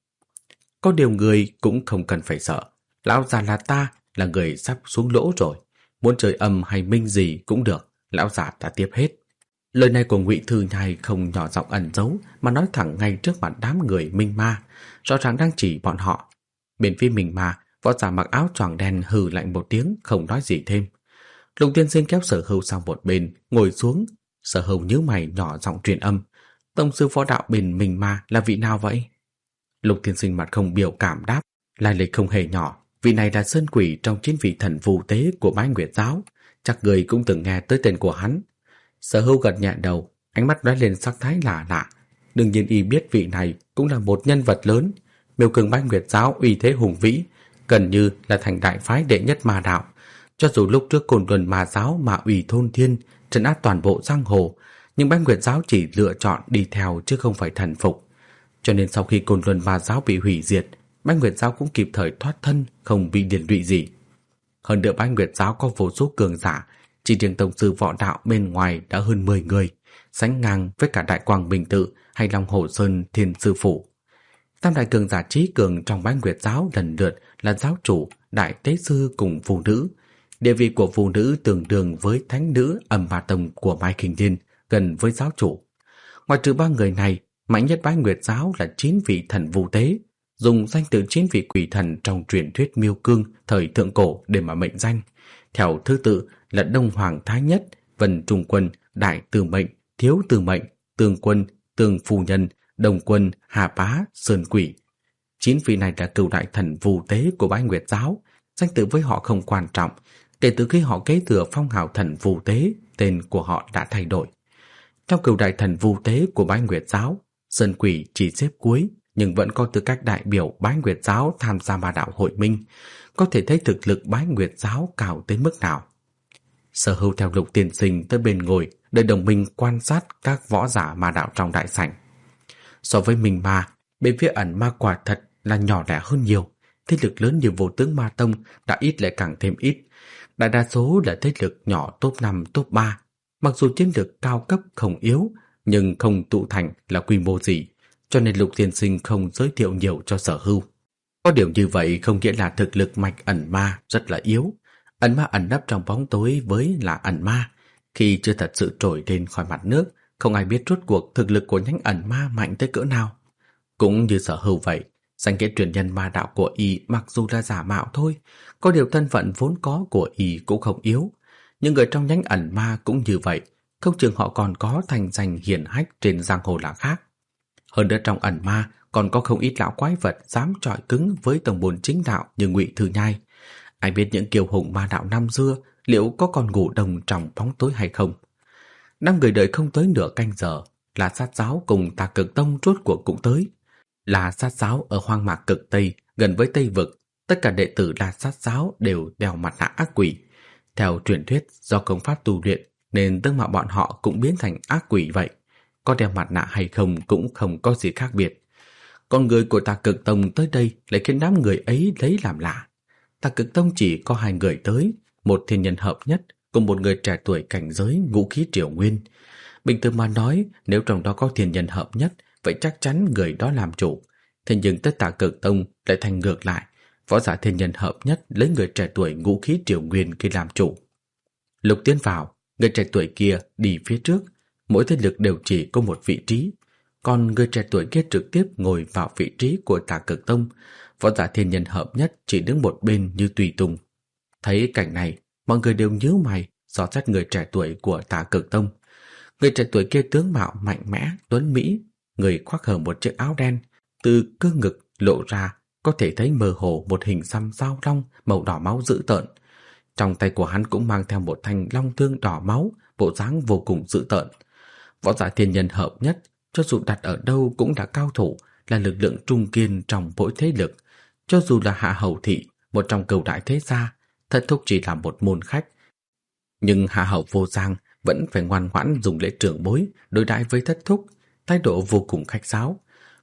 Speaker 1: Có điều người cũng không cần phải sợ. Lão già là ta, là người sắp xuống lỗ rồi. Muốn chơi âm hay minh gì cũng được, lão già ta tiếp hết. Lời này của Ngụy Thư Nhai không nhỏ giọng ẩn giấu, mà nói thẳng ngay trước mặt đám người minh ma, rõ ràng đang chỉ bọn họ. Bên phía minh ma, võ giả mặc áo choàng đen hừ lạnh một tiếng, không nói gì thêm. Lục Tiên Sinh kéo Sở Hưu sang một bên, ngồi xuống. Sở Hưu nhíu mày nhỏ giọng truyền âm: Tông sư võ đạo bên minh ma là vị nào vậy? Lục Tiên Sinh mặt không biểu cảm đáp: lai lịch không hề nhỏ, vị này là sơn quỷ trong chiến vị thần phù tế của Bái Nguyệt giáo, chắc người cũng từng nghe tới tên của hắn. Sở Hưu gật nhẹ đầu, ánh mắt lóe lên sắc thái lạ lạ. Đương nhiên y biết vị này cũng là một nhân vật lớn, Miêu Cương Bái Nguyệt giáo uy thế hùng vĩ, gần như là thành đại phái đệ nhất ma đạo. Cho dù lúc trước Côn Luân ma giáo mà ủy thôn thiên, trấn áp toàn bộ giang hồ, nhưng Bái Nguyệt giáo chỉ lựa chọn đi theo chứ không phải thần phục. Cho nên sau khi Côn Luân ma giáo bị hủy diệt, Bái Nguyệt giáo cũng kịp thời thoát thân, không bị liên lụy gì. Hơn nữa Bái Nguyệt giáo có vô số cường giả, chỉ riêng tổng sư võ đạo bên ngoài đã hơn 10 người, sánh ngang với cả Đại Quang Bình Tự hay Long Hồ Sơn Thiên Sư Phủ. Tam đại cường giả trí cường trong Bái Nguyệt giáo lần lượt là giáo chủ, đại tế sư cùng phụ nữ. Địa vị của phụ nữ tương đương với thánh nữ Âm Ma Tông của Mai Kinh Thiên, gần với giáo chủ. Ngoài trừ ba người này, mạnh nhất Bái Nguyệt giáo là 9 vị thần vu tế, dùng danh từ 9 vị quỷ thần trong truyền thuyết Miêu Cương thời thượng cổ để mà mệnh danh. Theo thứ tự là Đông Hoàng Thái Nhất, Vân Trung Quân, Đại Từ Mệnh, Thiếu Từ Mệnh, Tương Quân, Tương Phu Nhân, Đồng Quân, Hà Bá, Sơn Quỷ. 9 vị này là cửu đại thần vu tế của Bái Nguyệt giáo, danh tự với họ không quan trọng. Kể từ khi họ kế thừa phong hào thần vu tế, tên của họ đã thay đổi. Trong cửu đại thần vu tế của Bái Nguyệt giáo, Sơn Quỷ chỉ xếp cuối, nhưng vẫn có tư cách đại biểu Bái Nguyệt giáo tham gia ma đạo hội minh, có thể thấy thực lực Bái Nguyệt giáo cao tới mức nào. Sở Hưu theo Lục Tiên Sinh tới bên ngồi, đợi đồng minh quan sát các võ giả ma đạo trong đại sảnh. So với minh ma, bên phía ẩn ma quả thật là nhỏ lẻ hơn nhiều. Thế lực lớn như Vô Tướng Ma Tông đã ít lại càng thêm ít. Đại đa số là thế lực nhỏ top 5, top 3. Mặc dù chiến lược cao cấp không yếu, nhưng không tụ thành là quy mô gì, cho nên Lục Tiên Sinh không giới thiệu nhiều cho Sở Hưu. Có điều như vậy không nghĩa là thực lực mạch ẩn ma rất là yếu. Ẩn ma ẩn nấp trong bóng tối với là ẩn ma. Khi chưa thật sự trồi lên khỏi mặt nước, không ai biết rốt cuộc thực lực của nhánh ẩn ma mạnh tới cỡ nào. Cũng như Sở Hưu vậy, danh nghĩa truyền nhân ma đạo của y mặc dù là giả mạo thôi, có điều thân phận vốn có của y cũng không yếu. Nhưng người trong nhánh ẩn ma cũng như vậy, không chừng họ còn có thành danh hiển hách trên giang hồ là khác. Hơn nữa trong ẩn ma còn có không ít lão quái vật dám chọi cứng với tổng bồn chính đạo như Ngụy Thư Nhai. Ai biết những kiêu hùng ma đạo năm xưa liệu có còn ngủ đồng trong bóng tối hay không. 5 người đợi không tới nửa canh giờ, là sát giáo cùng Tà Cực Tông rốt cuộc cũng tới. Là sát giáo ở hoang mạc cực Tây, gần với Tây Vực, tất cả đệ tử là sát giáo đều đeo mặt nạ ác quỷ. Theo truyền thuyết, do công pháp tu luyện nên tướng mạo bọn họ cũng biến thành ác quỷ vậy. Có đeo mặt nạ hay không cũng không có gì khác biệt. Con người của Tà Cực Tông tới đây lại khiến đám người ấy lấy làm lạ. Tà Cực Tông chỉ có 2 người tới, một thiên nhân hợp nhất cùng một người trẻ tuổi cảnh giới ngũ khí triều nguyên. Bình thường mà nói, nếu trong đó có thiên nhân hợp nhất, vậy chắc chắn người đó làm chủ. Thế nhưng tới Tà Cực Tông lại thành ngược lại, võ giả thiên nhân hợp nhất lấy người trẻ tuổi ngũ khí triều nguyên kia làm chủ. Lục tiến vào, người trẻ tuổi kia đi phía trước, mỗi thế lực đều chỉ có một vị trí, còn người trẻ tuổi kia trực tiếp ngồi vào vị trí của Tà Cực Tông, võ giả thiên nhân hợp nhất chỉ đứng một bên như tùy tùng. Thấy cảnh này, mọi người đều nhíu mày, dò xét người trẻ tuổi của Tà Cực Tông. Người trẻ tuổi kia tướng mạo mạnh mẽ, tuấn mỹ, người khoác hở một chiếc áo đen, từ cơ ngực lộ ra có thể thấy mơ hồ một hình xăm dao long màu đỏ máu dữ tợn. Trong tay của hắn cũng mang theo một thanh long thương đỏ máu, bộ dáng vô cùng dữ tợn. Võ giả thiên nhân hợp nhất, cho dù đặt ở đâu cũng là cao thủ, là lực lượng trung kiên trong mỗi thế lực. Cho dù là Hạ Hầu Thị, một trong cửu đại thế gia, Thất Thúc chỉ là một môn khách. Nhưng Hạ Hầu Vô Giang vẫn phải ngoan ngoãn dùng lễ trưởng bối đối đãi với Thất Thúc, thái độ vô cùng khách sáo.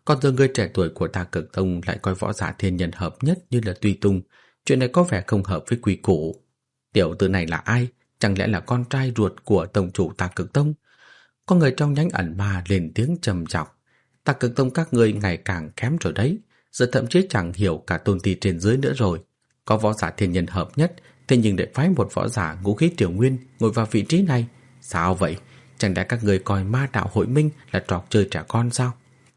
Speaker 1: Còn giờ người trẻ tuổi của Tà Cực Tông lại coi võ giả thiên nhân hợp nhất như là tùy tùng, chuyện này có vẻ không hợp với quy củ. Tiểu tử này là ai? Chẳng lẽ là con trai ruột của tông chủ Tà Cực Tông? Có người trong nhánh ẩn ma lên tiếng trầm chọc. Tà Cực Tông các ngươi ngày càng kém rồi đấy, giờ thậm chí chẳng hiểu cả tôn ti trên dưới nữa rồi. Có võ giả thiên nhân hợp nhất, thế nhưng để phái một võ giả ngũ khí triều nguyên ngồi vào vị trí này, sao vậy? Chẳng lẽ các người coi ma đạo hội minh là trò chơi trẻ con sao?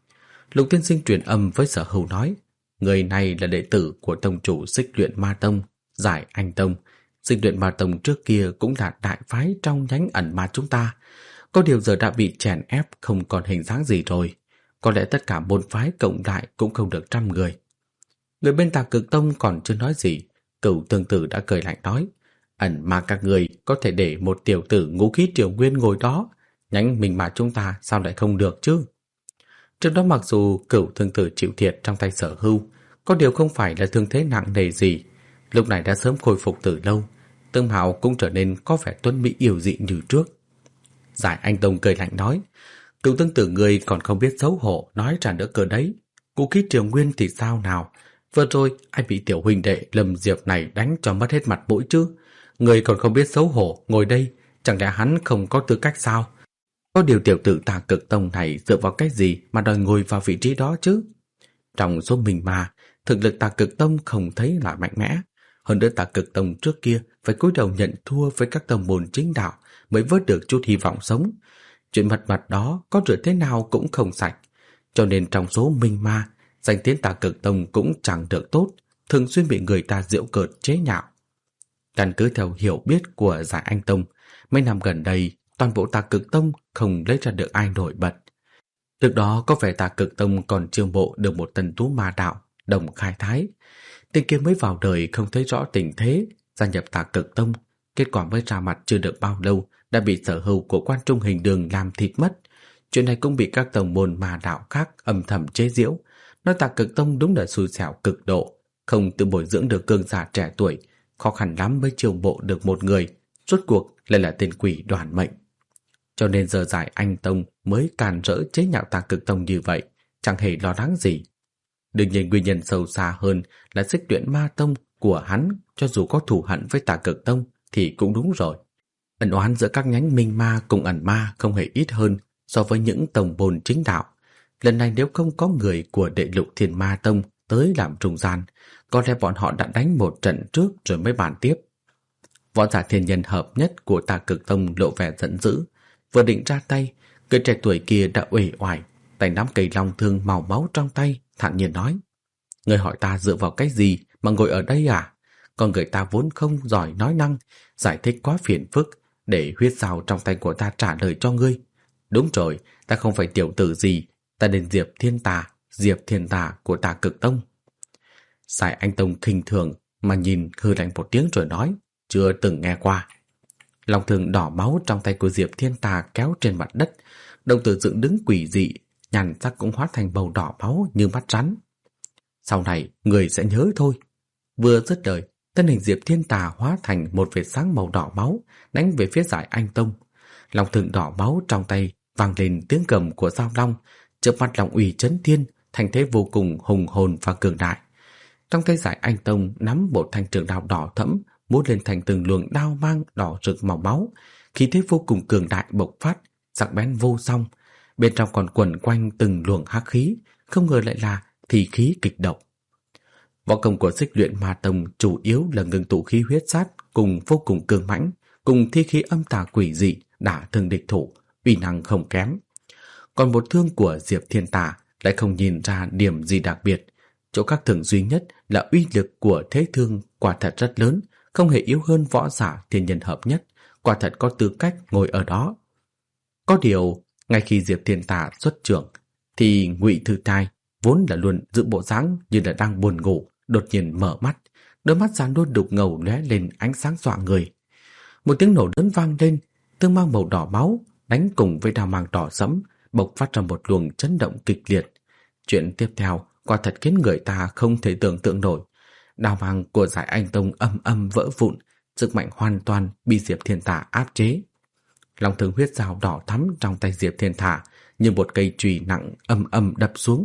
Speaker 1: Lục tiên sinh truyền âm với Sở Hữu nói, người này là đệ tử của tông chủ Xích Luyện Ma Tông, Giải Anh Tông. Xích Luyện Ma Tông trước kia cũng là đại phái trong nhánh ẩn ma chúng ta, có điều giờ đã bị chèn ép không còn hình dáng gì rồi. Có lẽ tất cả môn phái cộng lại cũng không được 100 người. Người bên Tà Cực Tông còn chưa nói gì, Cửu Tương Tử đã cười lạnh nói, ẩn ma các người có thể để một tiểu tử ngũ khí triều nguyên ngồi đó, nhánh mình mà chúng ta sao lại không được chứ? Trước đó mặc dù Cửu Tương Tử chịu thiệt trong tay Sở Hưu, có điều không phải là thương thế nặng nề gì, lúc này đã sớm khôi phục từ lâu. Tương Hạo cũng trở nên có vẻ tuấn mỹ yêu dị như trước. Giải Anh Tông cười lạnh nói, Cửu Tương Tử người còn không biết xấu hổ nói ra nữa cơ đấy. Ngũ khí triều nguyên thì sao nào? Vừa rồi ai bị tiểu huynh đệ Lâm Diệp này đánh cho mất hết mặt mũi chứ? Người còn không biết xấu hổ ngồi đây, chẳng lẽ hắn không có tư cách sao? Có điều tiểu tử Tà Cực Tông này dựa vào cái gì mà đòi ngồi vào vị trí đó chứ? Trong số mình mà, thực lực Tà Cực Tông không thấy là mạnh mẽ. Hơn nữa Tà Cực Tông trước kia phải cúi đầu nhận thua với các tông môn chính đạo mới vớt được chút hy vọng sống. Chuyện mật mật đó có rửa thế nào cũng không sạch. Cho nên trong số minh ma, danh tiếng Tà Cực Tông cũng chẳng được tốt, thường xuyên bị người ta giễu cợt chế nhạo. Căn cứ theo hiểu biết của Giải Anh Tông, mấy năm gần đây toàn bộ Tà Cực Tông không lấy ra được ai nổi bật. Trước đó có vẻ Tà Cực Tông còn chiêu mộ được một tần tú ma đạo, Đồng Khai Thái. Tên kia mới vào đời không thấy rõ tình thế, gia nhập Tà Cực Tông, kết quả mới ra mặt chưa được bao lâu đã bị Sở Hữu của Quan Trung Hình Đường làm thịt mất. Chuyện này cũng bị các tông môn ma đạo khác âm thầm chế giễu, nói Tà Cực Tông đúng là xui xẻo cực độ, không tự bồi dưỡng được cường giả trẻ tuổi, khó khăn lắm mới chiêu mộ được một người, rốt cuộc lại là tên quỷ Đoàn Mệnh. Cho nên giờ Giải Anh Tông mới càn rỡ chế nhạo Tà Cực Tông như vậy, chẳng hề lo lắng gì. Đương nhiên nguyên nhân sâu xa hơn là Xích Luyện Ma Tông của hắn, cho dù có thù hận với Tà Cực Tông thì cũng đúng rồi. Ân oán giữa các nhánh minh ma cùng ẩn ma không hề ít hơn so với những tông môn chính đạo. Lần này nếu không có người của Đệ Lục Thiên Ma Tông tới làm trung gian, có lẽ bọn họ đã đánh một trận trước rồi mới bàn tiếp. Võ giả thiên nhân hợp nhất của Tà Cực Tông lộ vẻ giận dữ, vừa định ra tay, người trẻ tuổi kia đã uể oải, tay nắm cây long thương màu máu trong tay, thản nhiên nói: "Người hỏi ta dựa vào cái gì mà ngồi ở đây à? Con người ta vốn không giỏi nói năng, giải thích quá phiền phức, để huyết dao trong tay của ta trả lời cho ngươi. Đúng rồi, ta không phải tiểu tử gì, ta đến Diệp Thiên Tà của Tà Cực Tông." Giải Anh Tông khinh thường mà nhìn hư lạnh một tiếng rồi nói: "Chưa từng nghe qua." Long thương đỏ máu trong tay của Diệp Thiên Tà kéo trên mặt đất, đồng tử dựng đứng quỷ dị, nhàn sắc cũng hóa thành màu đỏ máu như mắt rắn. "Sau này người sẽ nhớ thôi." Vừa dứt lời, thân hình Diệp Thiên Tà hóa thành một vệt sáng màu đỏ máu, đánh về phía Giải Anh Tông. Long thương đỏ máu trong tay vang lên tiếng gầm của dao long, chớp mắt long uy chấn thiên, thành thế vô cùng hùng hồn và cường đại. Trong tay Giải Anh Tông nắm một thanh trường đao đỏ thẫm, múa lên thành từng luồng đao mang đỏ rực màu máu, khí thế vô cùng cường đại bộc phát, sắc bén vô song. Bên trong còn quẩn quanh từng luồng hắc khí, không ngờ lại là thì khí kịch độc. Võ công của Xích Luyện Ma Tông chủ yếu là ngưng tụ khí huyết sát cùng vô cùng cường mãnh, cùng thi khí âm tà quỷ dị đả thương địch thủ, uy năng không kém. Còn một thương của Diệp Thiên Tà lại không nhìn ra điểm gì đặc biệt, chỗ khác thường duy nhất là uy lực của thế thương quả thật rất lớn, không hề yếu hơn võ giả thiên nhân hợp nhất, quả thật có tư cách ngồi ở đó. Có điều, ngay khi Diệp Thiên Tà xuất trưởng, thì Ngụy Thư Trai vốn là luôn giữ bộ dáng như là đang buồn ngủ, đột nhiên mở mắt, đôi mắt già nua đục ngầu lóe lên ánh sáng dọa người. Một tiếng nổ lớn vang lên, tương mang màu đỏ máu đánh cùng với đao mang đỏ sẫm, bộc phát ra một luồng chấn động kịch liệt. Chuyện tiếp theo quả thật khiến người ta không thể tưởng tượng nổi. Đao mang của Giải Anh Tông âm âm vỡ vụn, sức mạnh hoàn toàn bị Diệp Thiên Tà áp chế. Long thương huyết dao đỏ thắm trong tay Diệp Thiên Tà như một cây chùy nặng âm âm đập xuống.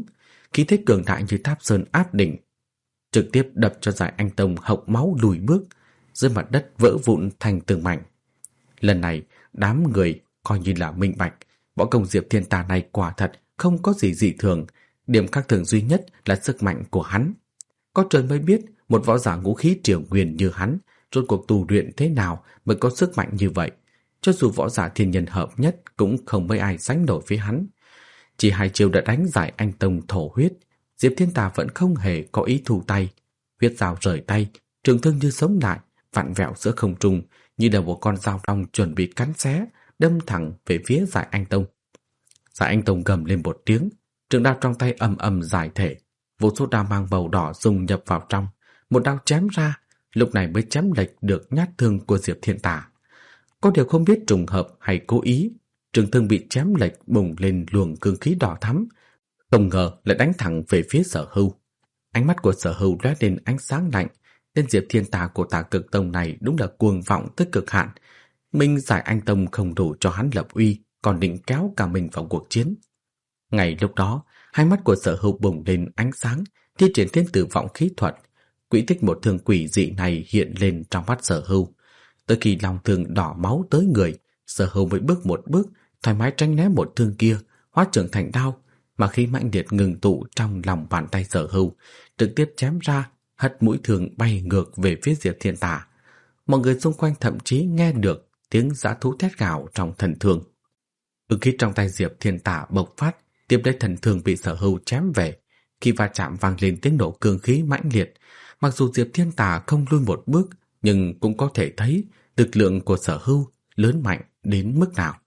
Speaker 1: khí thế cường đại như tháp sơn áp đỉnh, trực tiếp đập cho Giải Anh Tông hộc máu lùi bước, dưới mặt đất vỡ vụn thành từng mảnh. Lần này, đám người coi như là minh bạch, võ công Diệp Thiên Tà này quả thật không có gì dị thường, điểm khác thường duy nhất là sức mạnh của hắn. Có trời mới biết một võ giả ngũ khí triều nguyên như hắn rốt cuộc tu luyện thế nào mới có sức mạnh như vậy. Cho dù võ giả thiên nhân hợp nhất cũng không mấy ai sánh nổi với hắn. Chỉ 2 chiêu đã đánh Giải Anh Tông thổ huyết, Diệp Thiên Tà vẫn không hề có ý thu tay. Huyết dao rời tay, trường thương như sống lại, vặn vẹo giữa không trung, như là một con dao long chuẩn bị cắn xé, đâm thẳng về phía Giải Anh Tông. Giải Anh Tông gầm lên một tiếng, trường đao trong tay ầm ầm giải thể, vô số đao mang màu đỏ dùng nhập vào trong, một đao chém ra, lúc này mới chém lệch được nhát thương của Diệp Thiên Tà. Có điều không biết trùng hợp hay cố ý, trường thương bị chém lệch bùng lên luồng cương khí đỏ thắm, không ngờ lại đánh thẳng về phía Sở Hưu. Ánh mắt của Sở Hưu lóe lên ánh sáng lạnh, tên Diệp Thiên Tà của Tà Cực Tông này đúng là cuồng vọng tới cực hạn. Mình Giải Anh Tông không đủ cho hắn lập uy, còn định kéo cả mình vào cuộc chiến. Ngay lúc đó, hai mắt của Sở Hưu bùng lên ánh sáng, thi triển thiên tử vọng khí thuật. Quỹ tích một thương quỷ dị này hiện lên trong mắt Sở Hưu. Tới khi lòng thương đỏ máu tới người, Sở Hưu mới bước một bước, thoải mái tránh né một thương kia, hóa trưởng thành đao, mà khi mãnh liệt ngừng tụ trong lòng bàn tay Sở Hưu, trực tiếp chém ra, hất mũi thương bay ngược về phía Diệp Thiên Tà. Mọi người xung quanh thậm chí nghe được tiếng dã thú thét gào trong thần thương. Khí trong tay Diệp Thiên Tà bộc phát, tiếp lấy thần thương bị Sở Hưu chém về. Khi va chạm vang lên tiếng nổ cương khí mãnh liệt, mặc dù Diệp Thiên Tà không lui một bước, nhưng cũng có thể thấy lực lượng của Sở Hưu lớn mạnh đến mức nào.